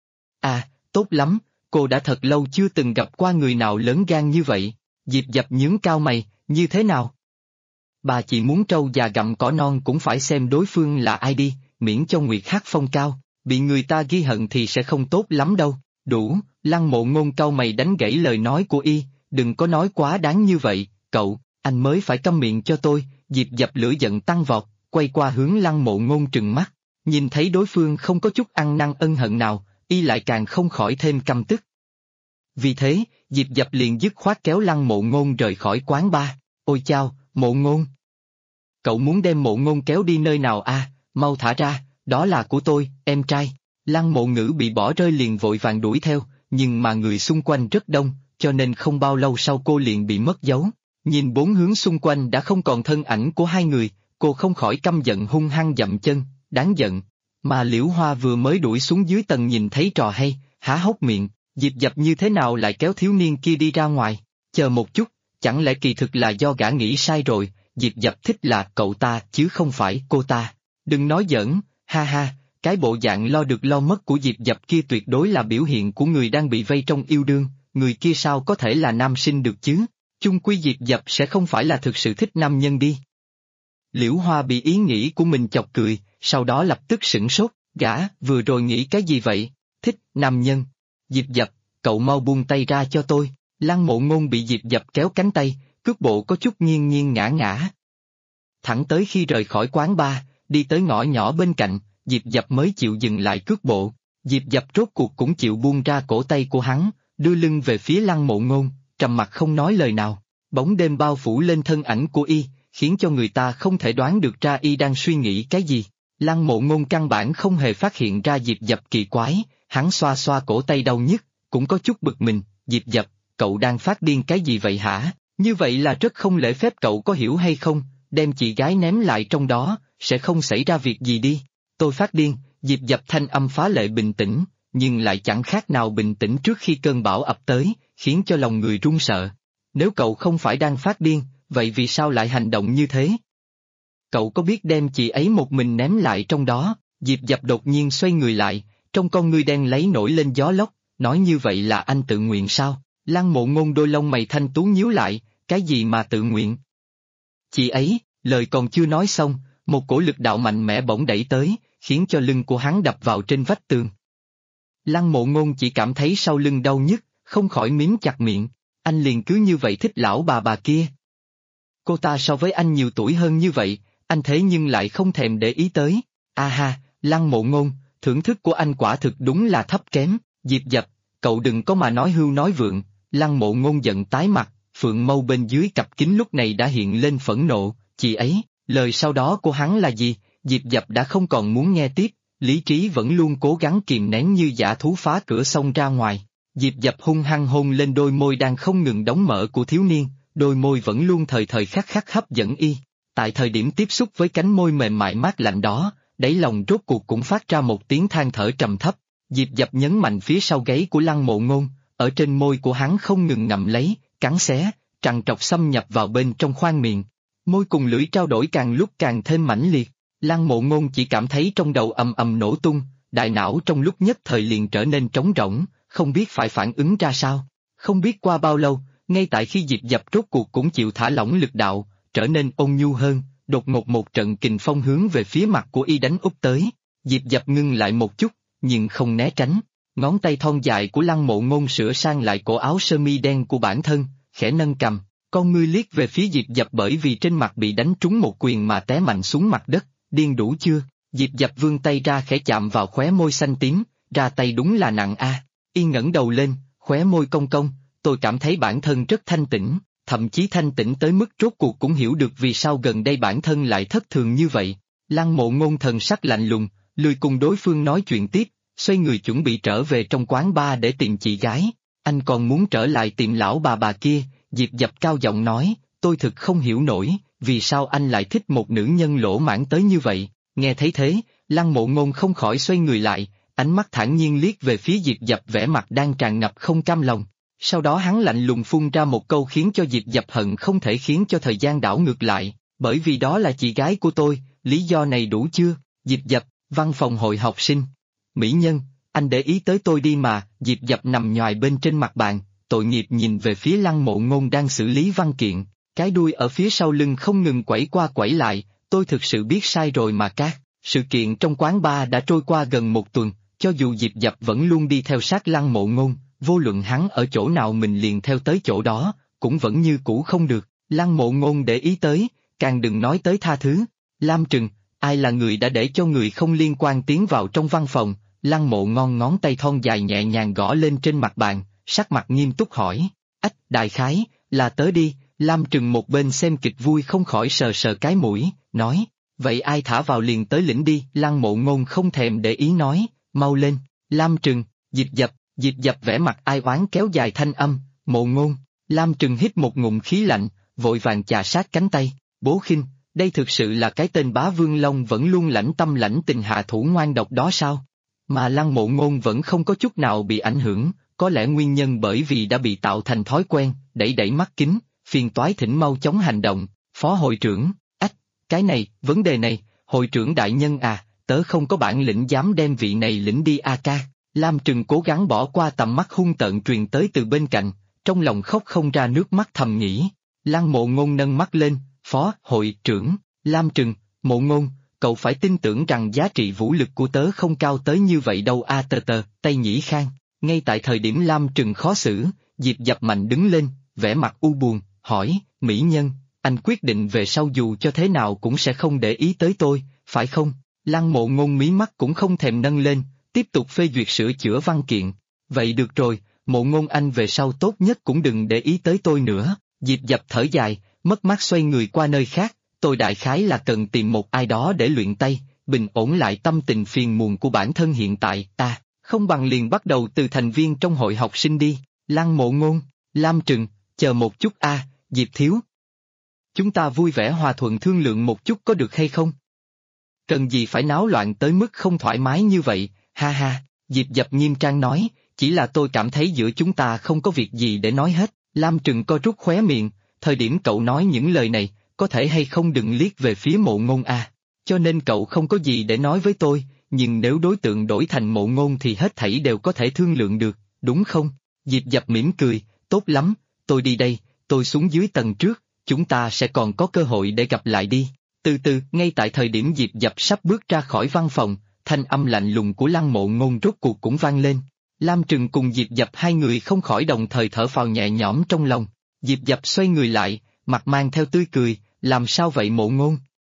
À, tốt lắm, cô đã thật lâu chưa từng gặp qua người nào lớn gan như vậy. Diệp Dập nhướng cao mày, như thế nào? Bà chỉ muốn trâu già gặm cỏ non cũng phải xem đối phương là ai đi, miễn cho Nguyệt hát phong cao, bị người ta ghi hận thì sẽ không tốt lắm đâu. Đủ. Lăng Mộ Ngôn cau mày đánh gãy lời nói của y, đừng có nói quá đáng như vậy, cậu, anh mới phải câm miệng cho tôi. Diệp Dập lửa giận tăng vọt, quay qua hướng Lăng Mộ Ngôn trừng mắt, nhìn thấy đối phương không có chút ăn năn ân hận nào, y lại càng không khỏi thêm căm tức. Vì thế, Diệp Dập liền dứt khoát kéo Lăng Mộ Ngôn rời khỏi quán bar. Ôi chao, Mộ Ngôn! Cậu muốn đem Mộ Ngôn kéo đi nơi nào a? mau thả ra, đó là của tôi, em trai. Lăng Mộ Ngữ bị bỏ rơi liền vội vàng đuổi theo, nhưng mà người xung quanh rất đông, cho nên không bao lâu sau cô liền bị mất dấu. Nhìn bốn hướng xung quanh đã không còn thân ảnh của hai người, cô không khỏi căm giận hung hăng dậm chân, đáng giận. Mà Liễu Hoa vừa mới đuổi xuống dưới tầng nhìn thấy trò hay, há hốc miệng, Diệp Dập như thế nào lại kéo thiếu niên kia đi ra ngoài, chờ một chút, chẳng lẽ kỳ thực là do gã nghĩ sai rồi, Diệp Dập thích là cậu ta chứ không phải cô ta. Đừng nói giỡn, ha ha, cái bộ dạng lo được lo mất của Diệp Dập kia tuyệt đối là biểu hiện của người đang bị vây trong yêu đương, người kia sao có thể là nam sinh được chứ, chung quy Diệp Dập sẽ không phải là thực sự thích nam nhân đi. Liễu Hoa bị ý nghĩ của mình chọc cười, sau đó lập tức sửng sốt, gã vừa rồi nghĩ cái gì vậy, thích nam nhân. Diệp Dập, cậu mau buông tay ra cho tôi. Lăng Mộ Ngôn bị Diệp Dập kéo cánh tay, cước bộ có chút nghiêng nghiêng ngã ngã. Thẳng tới khi rời khỏi quán bar, đi tới ngõ nhỏ bên cạnh, Diệp Dập mới chịu dừng lại cước bộ. Diệp Dập rốt cuộc cũng chịu buông ra cổ tay của hắn, đưa lưng về phía Lăng Mộ Ngôn, trầm mặc không nói lời nào. Bóng đêm bao phủ lên thân ảnh của y, khiến cho người ta không thể đoán được ra y đang suy nghĩ cái gì. Lăng Mộ Ngôn căn bản không hề phát hiện ra Diệp Dập kỳ quái, hắn xoa xoa cổ tay đau nhức, cũng có chút bực mình, Diệp Dập, cậu đang phát điên cái gì vậy hả? Như vậy là rất không lễ phép, cậu có hiểu hay không? Đem chị gái ném lại trong đó, sẽ không xảy ra việc gì đi. Tôi phát điên, Diệp Dập thanh âm phá lệ bình tĩnh, nhưng lại chẳng khác nào bình tĩnh trước khi cơn bão ập tới, khiến cho lòng người run sợ. Nếu cậu không phải đang phát điên, vậy vì sao lại hành động như thế? Cậu có biết đem chị ấy một mình ném lại trong đó? Diệp Dập đột nhiên xoay người lại, trong con ngươi đen lấy nổi lên gió lốc, nói như vậy là anh tự nguyện sao? Lăng Mộ Ngôn đôi lông mày thanh tú nhíu lại, cái gì mà tự nguyện? Chị ấy, lời còn chưa nói xong, một cổ lực đạo mạnh mẽ bỗng đẩy tới, khiến cho lưng của hắn đập vào trên vách tường. Lăng Mộ Ngôn chỉ cảm thấy sau lưng đau nhức, không khỏi mím chặt miệng, anh liền cứ như vậy thích lão bà kia. Cô ta so với anh nhiều tuổi hơn như vậy, anh thế nhưng lại không thèm để ý tới. A ha, Lăng Mộ Ngôn, thưởng thức của anh quả thực đúng là thấp kém. Diệp Dập, cậu đừng có mà nói hưu nói vượng. Lăng Mộ Ngôn giận tái mặt, phượng mâu bên dưới cặp kính lúc này đã hiện lên phẫn nộ, chị ấy, lời sau đó của hắn là gì? Diệp Dập đã không còn muốn nghe tiếp, lý trí vẫn luôn cố gắng kìm nén như dã thú phá cửa xông ra ngoài. Diệp Dập hung hăng hôn lên đôi môi đang không ngừng đóng mở của thiếu niên, đôi môi vẫn luôn thời thời khắc khắc hấp dẫn y. Tại thời điểm tiếp xúc với cánh môi mềm mại mát lạnh đó, đáy lòng rốt cuộc cũng phát ra một tiếng than thở trầm thấp. Diệp Dập nhấn mạnh phía sau gáy của Lăng Mộ Ngôn, ở trên môi của hắn không ngừng ngậm lấy, cắn xé, trằn trọc xâm nhập vào bên trong khoang miệng. Môi cùng lưỡi trao đổi càng lúc càng thêm mãnh liệt. Lăng Mộ Ngôn chỉ cảm thấy trong đầu ầm ầm nổ tung, đại não trong lúc nhất thời liền trở nên trống rỗng, không biết phải phản ứng ra sao. Không biết qua bao lâu, ngay tại khi Diệp Dập rốt cuộc cũng chịu thả lỏng lực đạo, trở nên ôn nhu hơn, đột ngột một trận kình phong hướng về phía mặt của y đánh úp tới. Diệp Dập ngưng lại một chút, nhưng không né tránh. Ngón tay thon dài của Lăng Mộ Ngôn sửa sang lại cổ áo sơ mi đen của bản thân, khẽ nâng cầm, con ngươi liếc về phía Diệp Dập bởi vì trên mặt bị đánh trúng một quyền mà té mạnh xuống mặt đất, điên đủ chưa? Diệp Dập vươn tay ra khẽ chạm vào khóe môi xanh tím, ra tay đúng là nặng a. Y ngẩng đầu lên, khóe môi cong cong, tôi cảm thấy bản thân rất thanh tĩnh, thậm chí thanh tĩnh tới mức rốt cuộc cũng hiểu được vì sao gần đây bản thân lại thất thường như vậy. Lăng Mộ Ngôn thần sắc lạnh lùng, lười cùng đối phương nói chuyện tiếp, xoay người chuẩn bị trở về trong quán bar để tìm chị gái. Anh còn muốn trở lại tìm lão bà kia? Diệp Dập cao giọng nói, tôi thực không hiểu nổi, vì sao anh lại thích một nữ nhân lỗ mãn tới như vậy. Nghe thấy thế, Lăng Mộ Ngôn không khỏi xoay người lại, ánh mắt thản nhiên liếc về phía Diệp Dập vẻ mặt đang tràn ngập không cam lòng. Sau đó hắn lạnh lùng phun ra một câu khiến cho Diệp Dập hận không thể khiến cho thời gian đảo ngược lại, bởi vì đó là chị gái của tôi, lý do này đủ chưa? Diệp Dập, văn phòng hội học sinh. Mỹ nhân, anh để ý tới tôi đi mà. Diệp Dập nằm nhoài bên trên mặt bàn, tội nghiệp nhìn về phía Lăng Mộ Ngôn đang xử lý văn kiện, cái đuôi ở phía sau lưng không ngừng quẩy qua quẩy lại, tôi thực sự biết sai rồi mà các. Sự kiện trong quán bar đã trôi qua gần một tuần, cho dù Diệp Dập vẫn luôn đi theo sát Lăng Mộ Ngôn, vô luận hắn ở chỗ nào mình liền theo tới chỗ đó, cũng vẫn như cũ không được. Lăng Mộ Ngôn để ý tới, càng đừng nói tới tha thứ. Lam Trừng, ai là người đã để cho người không liên quan tiến vào trong văn phòng? Lăng Mộ Ngon ngón tay thon dài nhẹ nhàng gõ lên trên mặt bàn, sắc mặt nghiêm túc hỏi. Ách, đại khái, là tớ đi. Lam Trừng một bên xem kịch vui không khỏi sờ sờ cái mũi, nói. vậy ai thả vào liền tới lĩnh đi, Lăng Mộ Ngôn không thèm để ý nói, mau lên, Lam Trừng, Diệp Dập vẻ mặt ai oán kéo dài thanh âm, Mộ Ngôn, Lam Trừng hít một ngụm khí lạnh, vội vàng chà sát cánh tay, Bố Khinh, đây thực sự là cái tên Bá Vương Long vẫn luôn lãnh tâm lãnh tình hạ thủ ngoan độc đó sao? Mà Lăng Mộ Ngôn vẫn không có chút nào bị ảnh hưởng, có lẽ nguyên nhân bởi vì đã bị tạo thành thói quen, đẩy mắt kính, phiền toái thỉnh mau chóng hành động, Phó hội trưởng, cái này, vấn đề này, hội trưởng đại nhân à, tớ không có bản lĩnh dám đem vị này lĩnh đi a ca. Lam Trừng cố gắng bỏ qua tầm mắt hung tợn truyền tới từ bên cạnh, trong lòng khóc không ra nước mắt thầm nghĩ. Lăng Mộ Ngôn nâng mắt lên, Phó hội trưởng, Lam Trừng, Mộ Ngôn, cậu phải tin tưởng rằng giá trị vũ lực của tớ không cao tới như vậy đâu a Tây Nhĩ Khang. Ngay tại thời điểm Lam Trừng khó xử, Diệp Dập mạnh đứng lên, vẻ mặt u buồn, hỏi, mỹ nhân, anh quyết định về sau dù cho thế nào cũng sẽ không để ý tới tôi, phải không? Lăng Mộ Ngôn mí mắt cũng không thèm nâng lên, tiếp tục phê duyệt sửa chữa văn kiện. Vậy được rồi, Mộ Ngôn anh về sau tốt nhất cũng đừng để ý tới tôi nữa. Diệp Dập thở dài, mất mát xoay người qua nơi khác, tôi đại khái là cần tìm một ai đó để luyện tay, bình ổn lại tâm tình phiền muộn của bản thân hiện tại, không bằng liền bắt đầu từ thành viên trong hội học sinh đi. Lăng Mộ Ngôn, Lam Trừng, chờ một chút Diệp Thiếu. Chúng ta vui vẻ hòa thuận thương lượng một chút có được hay không? Cần gì phải náo loạn tới mức không thoải mái như vậy, ha ha, Diệp Dập nghiêm trang nói, chỉ là tôi cảm thấy giữa chúng ta không có việc gì để nói hết. Lam Trừng co rút khóe miệng, thời điểm cậu nói những lời này, có thể hay không đừng liếc về phía Mộ Ngôn cho nên cậu không có gì để nói với tôi, nhưng nếu đối tượng đổi thành Mộ Ngôn thì hết thảy đều có thể thương lượng được, đúng không? Diệp Dập mỉm cười, tốt lắm, tôi đi đây, tôi xuống dưới tầng trước, chúng ta sẽ còn có cơ hội để gặp lại đi. Từ từ, ngay tại thời điểm Diệp Dập sắp bước ra khỏi văn phòng, thanh âm lạnh lùng của Lăng Mộ Ngôn rốt cuộc cũng vang lên. Lam Trừng cùng Diệp Dập hai người không khỏi đồng thời thở phào nhẹ nhõm trong lòng. Diệp Dập xoay người lại, mặt mang theo tươi cười, làm sao vậy Mộ Ngôn?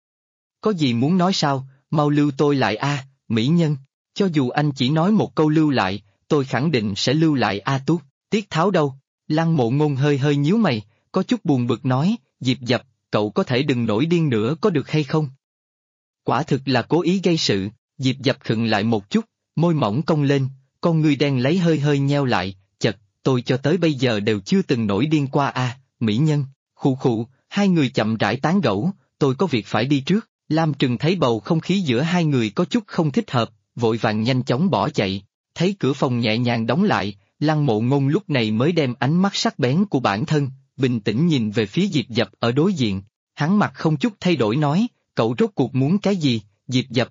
Có gì muốn nói sao, mau lưu tôi lại mỹ nhân, cho dù anh chỉ nói một câu lưu lại, tôi khẳng định sẽ lưu lại Tút, Tiết Tháo đâu? Lăng Mộ Ngôn hơi hơi nhíu mày, có chút buồn bực nói, Diệp Dập, cậu có thể đừng nổi điên nữa có được hay không? Quả thực là cố ý gây sự, Diệp Dập khựng lại một chút, môi mỏng cong lên, con ngươi đen lấy hơi hơi nheo lại, chật, tôi cho tới bây giờ đều chưa từng nổi điên qua mỹ nhân, khụ khụ, hai người chậm rãi tán gẫu, tôi có việc phải đi trước. Lam Trừng thấy bầu không khí giữa hai người có chút không thích hợp, vội vàng nhanh chóng bỏ chạy, thấy cửa phòng nhẹ nhàng đóng lại, Lăng Mộ Ngôn lúc này mới đem ánh mắt sắc bén của bản thân, bình tĩnh nhìn về phía Diệp Dập ở đối diện, hắn mặt không chút thay đổi nói, cậu rốt cuộc muốn cái gì, Diệp Dập?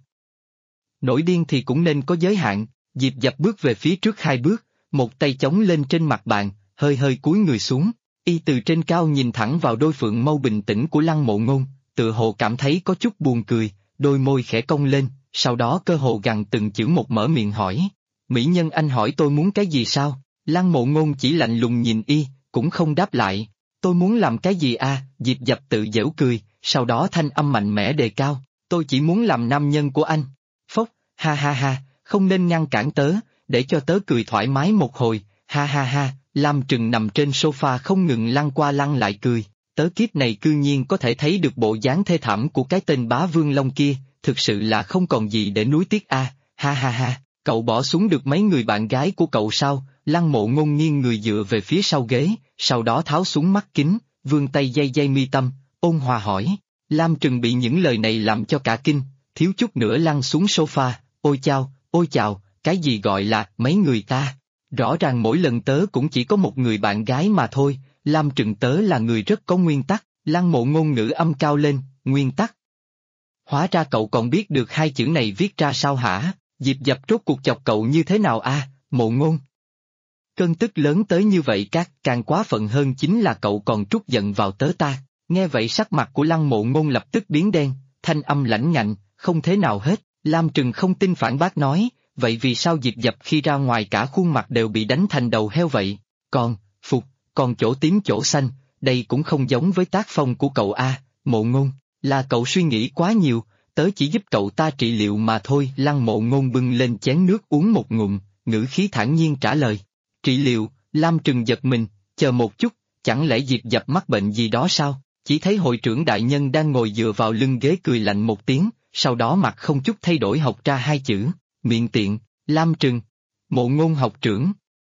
Nổi điên thì cũng nên có giới hạn, Diệp Dập bước về phía trước hai bước, một tay chống lên trên mặt bàn, hơi hơi cúi người xuống, y từ trên cao nhìn thẳng vào đôi phượng mâu bình tĩnh của Lăng Mộ Ngôn, tự hồ cảm thấy có chút buồn cười, đôi môi khẽ cong lên, sau đó cơ hồ gằn từng chữ một mở miệng hỏi, mỹ nhân anh hỏi tôi muốn cái gì sao? Lăng Mộ Ngôn chỉ lạnh lùng nhìn y, cũng không đáp lại, tôi muốn làm cái gì Diệp Dập tự giễu cười, sau đó thanh âm mạnh mẽ đề cao, tôi chỉ muốn làm nam nhân của anh. Phốc, ha ha ha, không nên ngăn cản tớ, để cho tớ cười thoải mái một hồi, ha ha ha, Lam Trừng nằm trên sofa không ngừng lăn qua lăn lại cười, tớ kiếp này cư nhiên có thể thấy được bộ dáng thê thảm của cái tên Bá Vương Long kia, thực sự là không còn gì để nuối tiếc ha ha ha, cậu bỏ xuống được mấy người bạn gái của cậu sao? Lăng Mộ Ngôn nghiêng người dựa về phía sau ghế, sau đó tháo xuống mắt kính, vươn tay dây mi tâm, ôn hòa hỏi. Lam Trừng bị những lời này làm cho cả kinh, thiếu chút nữa lăn xuống sofa, ôi chào, cái gì gọi là mấy người ta? Rõ ràng mỗi lần tớ cũng chỉ có một người bạn gái mà thôi, Lam Trừng tớ là người rất có nguyên tắc, Lăng Mộ Ngôn ngữ âm cao lên, nguyên tắc. Hóa ra cậu còn biết được hai chữ này viết ra sao hả? Diệp Dập rốt cuộc chọc cậu như thế nào Mộ Ngôn? Cơn tức lớn tới như vậy càng quá phận hơn chính là cậu còn trút giận vào tớ ta. Nghe vậy sắc mặt của Lăng Mộ Ngôn lập tức biến đen, thanh âm lãnh ngạnh, không thế nào hết. Lam Trừng không tin phản bác nói, vậy vì sao Diệp Dập khi ra ngoài cả khuôn mặt đều bị đánh thành đầu heo vậy? Còn chỗ tím chỗ xanh, đây cũng không giống với tác phong của cậu Mộ Ngôn, là cậu suy nghĩ quá nhiều, tớ chỉ giúp cậu ta trị liệu mà thôi. Lăng Mộ Ngôn bưng lên chén nước uống một ngụm, ngữ khí thản nhiên trả lời. Trị liệu? Lam Trừng giật mình, chờ một chút, chẳng lẽ Diệp Dập mắc bệnh gì đó sao? Chỉ thấy hội trưởng đại nhân đang ngồi dựa vào lưng ghế cười lạnh một tiếng, sau đó mặt không chút thay đổi học ra hai chữ, miệng tiện, Lam Trừng. Mộ Ngôn học trưởng.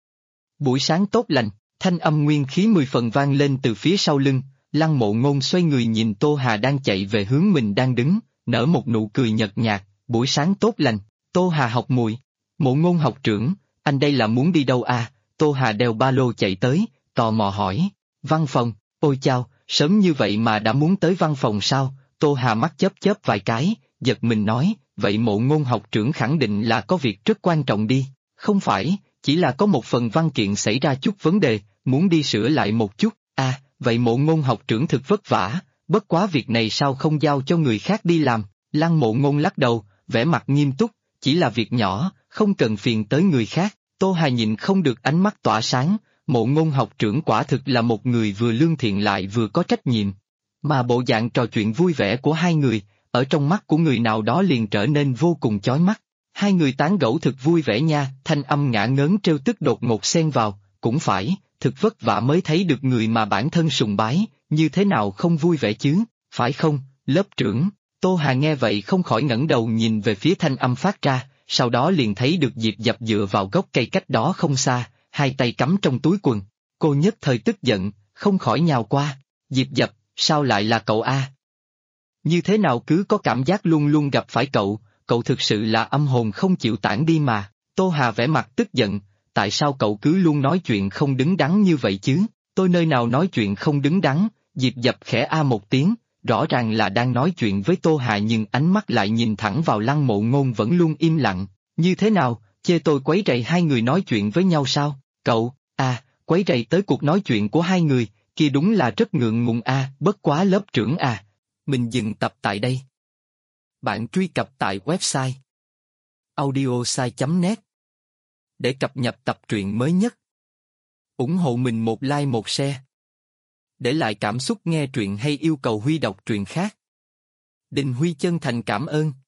Buổi sáng tốt lành, thanh âm nguyên khí 10 phần vang lên từ phía sau lưng, Lăng Mộ Ngôn xoay người nhìn Tô Hà đang chạy về hướng mình đang đứng, nở một nụ cười nhợt nhạt, buổi sáng tốt lành, Tô Hà học muội. Mộ Ngôn học trưởng, anh đây là muốn đi đâu à? Tô Hà đeo ba lô chạy tới, tò mò hỏi. Văn phòng, ôi chao, sớm như vậy mà đã muốn tới văn phòng sao? Tô Hà mắt chớp chớp vài cái, giật mình nói, vậy Mộ Ngôn học trưởng khẳng định là có việc rất quan trọng đi. Không phải, chỉ là có một phần văn kiện xảy ra chút vấn đề, muốn đi sửa lại một chút. À, vậy Mộ Ngôn học trưởng thực vất vả, bất quá việc này sao không giao cho người khác đi làm? Lăng Mộ Ngôn lắc đầu, vẻ mặt nghiêm túc, chỉ là việc nhỏ, không cần phiền tới người khác. Tô Hà nhìn không được ánh mắt tỏa sáng, Mộ Ngôn học trưởng quả thực là một người vừa lương thiện lại vừa có trách nhiệm. Mà bộ dạng trò chuyện vui vẻ của hai người, ở trong mắt của người nào đó liền trở nên vô cùng chói mắt. Hai người tán gẫu thực vui vẻ nha, thanh âm ngả ngớn trêu tức đột ngột xen vào, cũng phải, thực vất vả mới thấy được người mà bản thân sùng bái, như thế nào không vui vẻ chứ, phải không, lớp trưởng? Tô Hà nghe vậy không khỏi ngẩng đầu nhìn về phía thanh âm phát ra, sau đó liền thấy được Diệp Dập dựa vào gốc cây cách đó không xa, hai tay cắm trong túi quần. Cô nhất thời tức giận, không khỏi nhào qua. Diệp Dập, sao lại là cậu a? Như thế nào cứ có cảm giác luôn luôn gặp phải cậu, cậu thực sự là âm hồn không chịu tản đi mà. Tô Hà vẻ mặt tức giận, tại sao cậu cứ luôn nói chuyện không đứng đắn như vậy chứ? Tôi nơi nào nói chuyện không đứng đắn? Diệp Dập khẽ a một tiếng, rõ ràng là đang nói chuyện với Tô Hà nhưng ánh mắt lại nhìn thẳng vào Lăng Mộ Ngôn vẫn luôn im lặng. Như thế nào, chê tôi quấy rầy hai người nói chuyện với nhau sao? Cậu, quấy rầy tới cuộc nói chuyện của hai người, kia đúng là rất ngượng ngùng bất quá lớp trưởng Mình dừng tập tại đây. Bạn truy cập tại website audiosai.net để cập nhật tập truyện mới nhất. Ủng hộ mình một like một share. Để lại cảm xúc nghe truyện hay yêu cầu Huy đọc truyện khác. Đình Huy chân thành cảm ơn.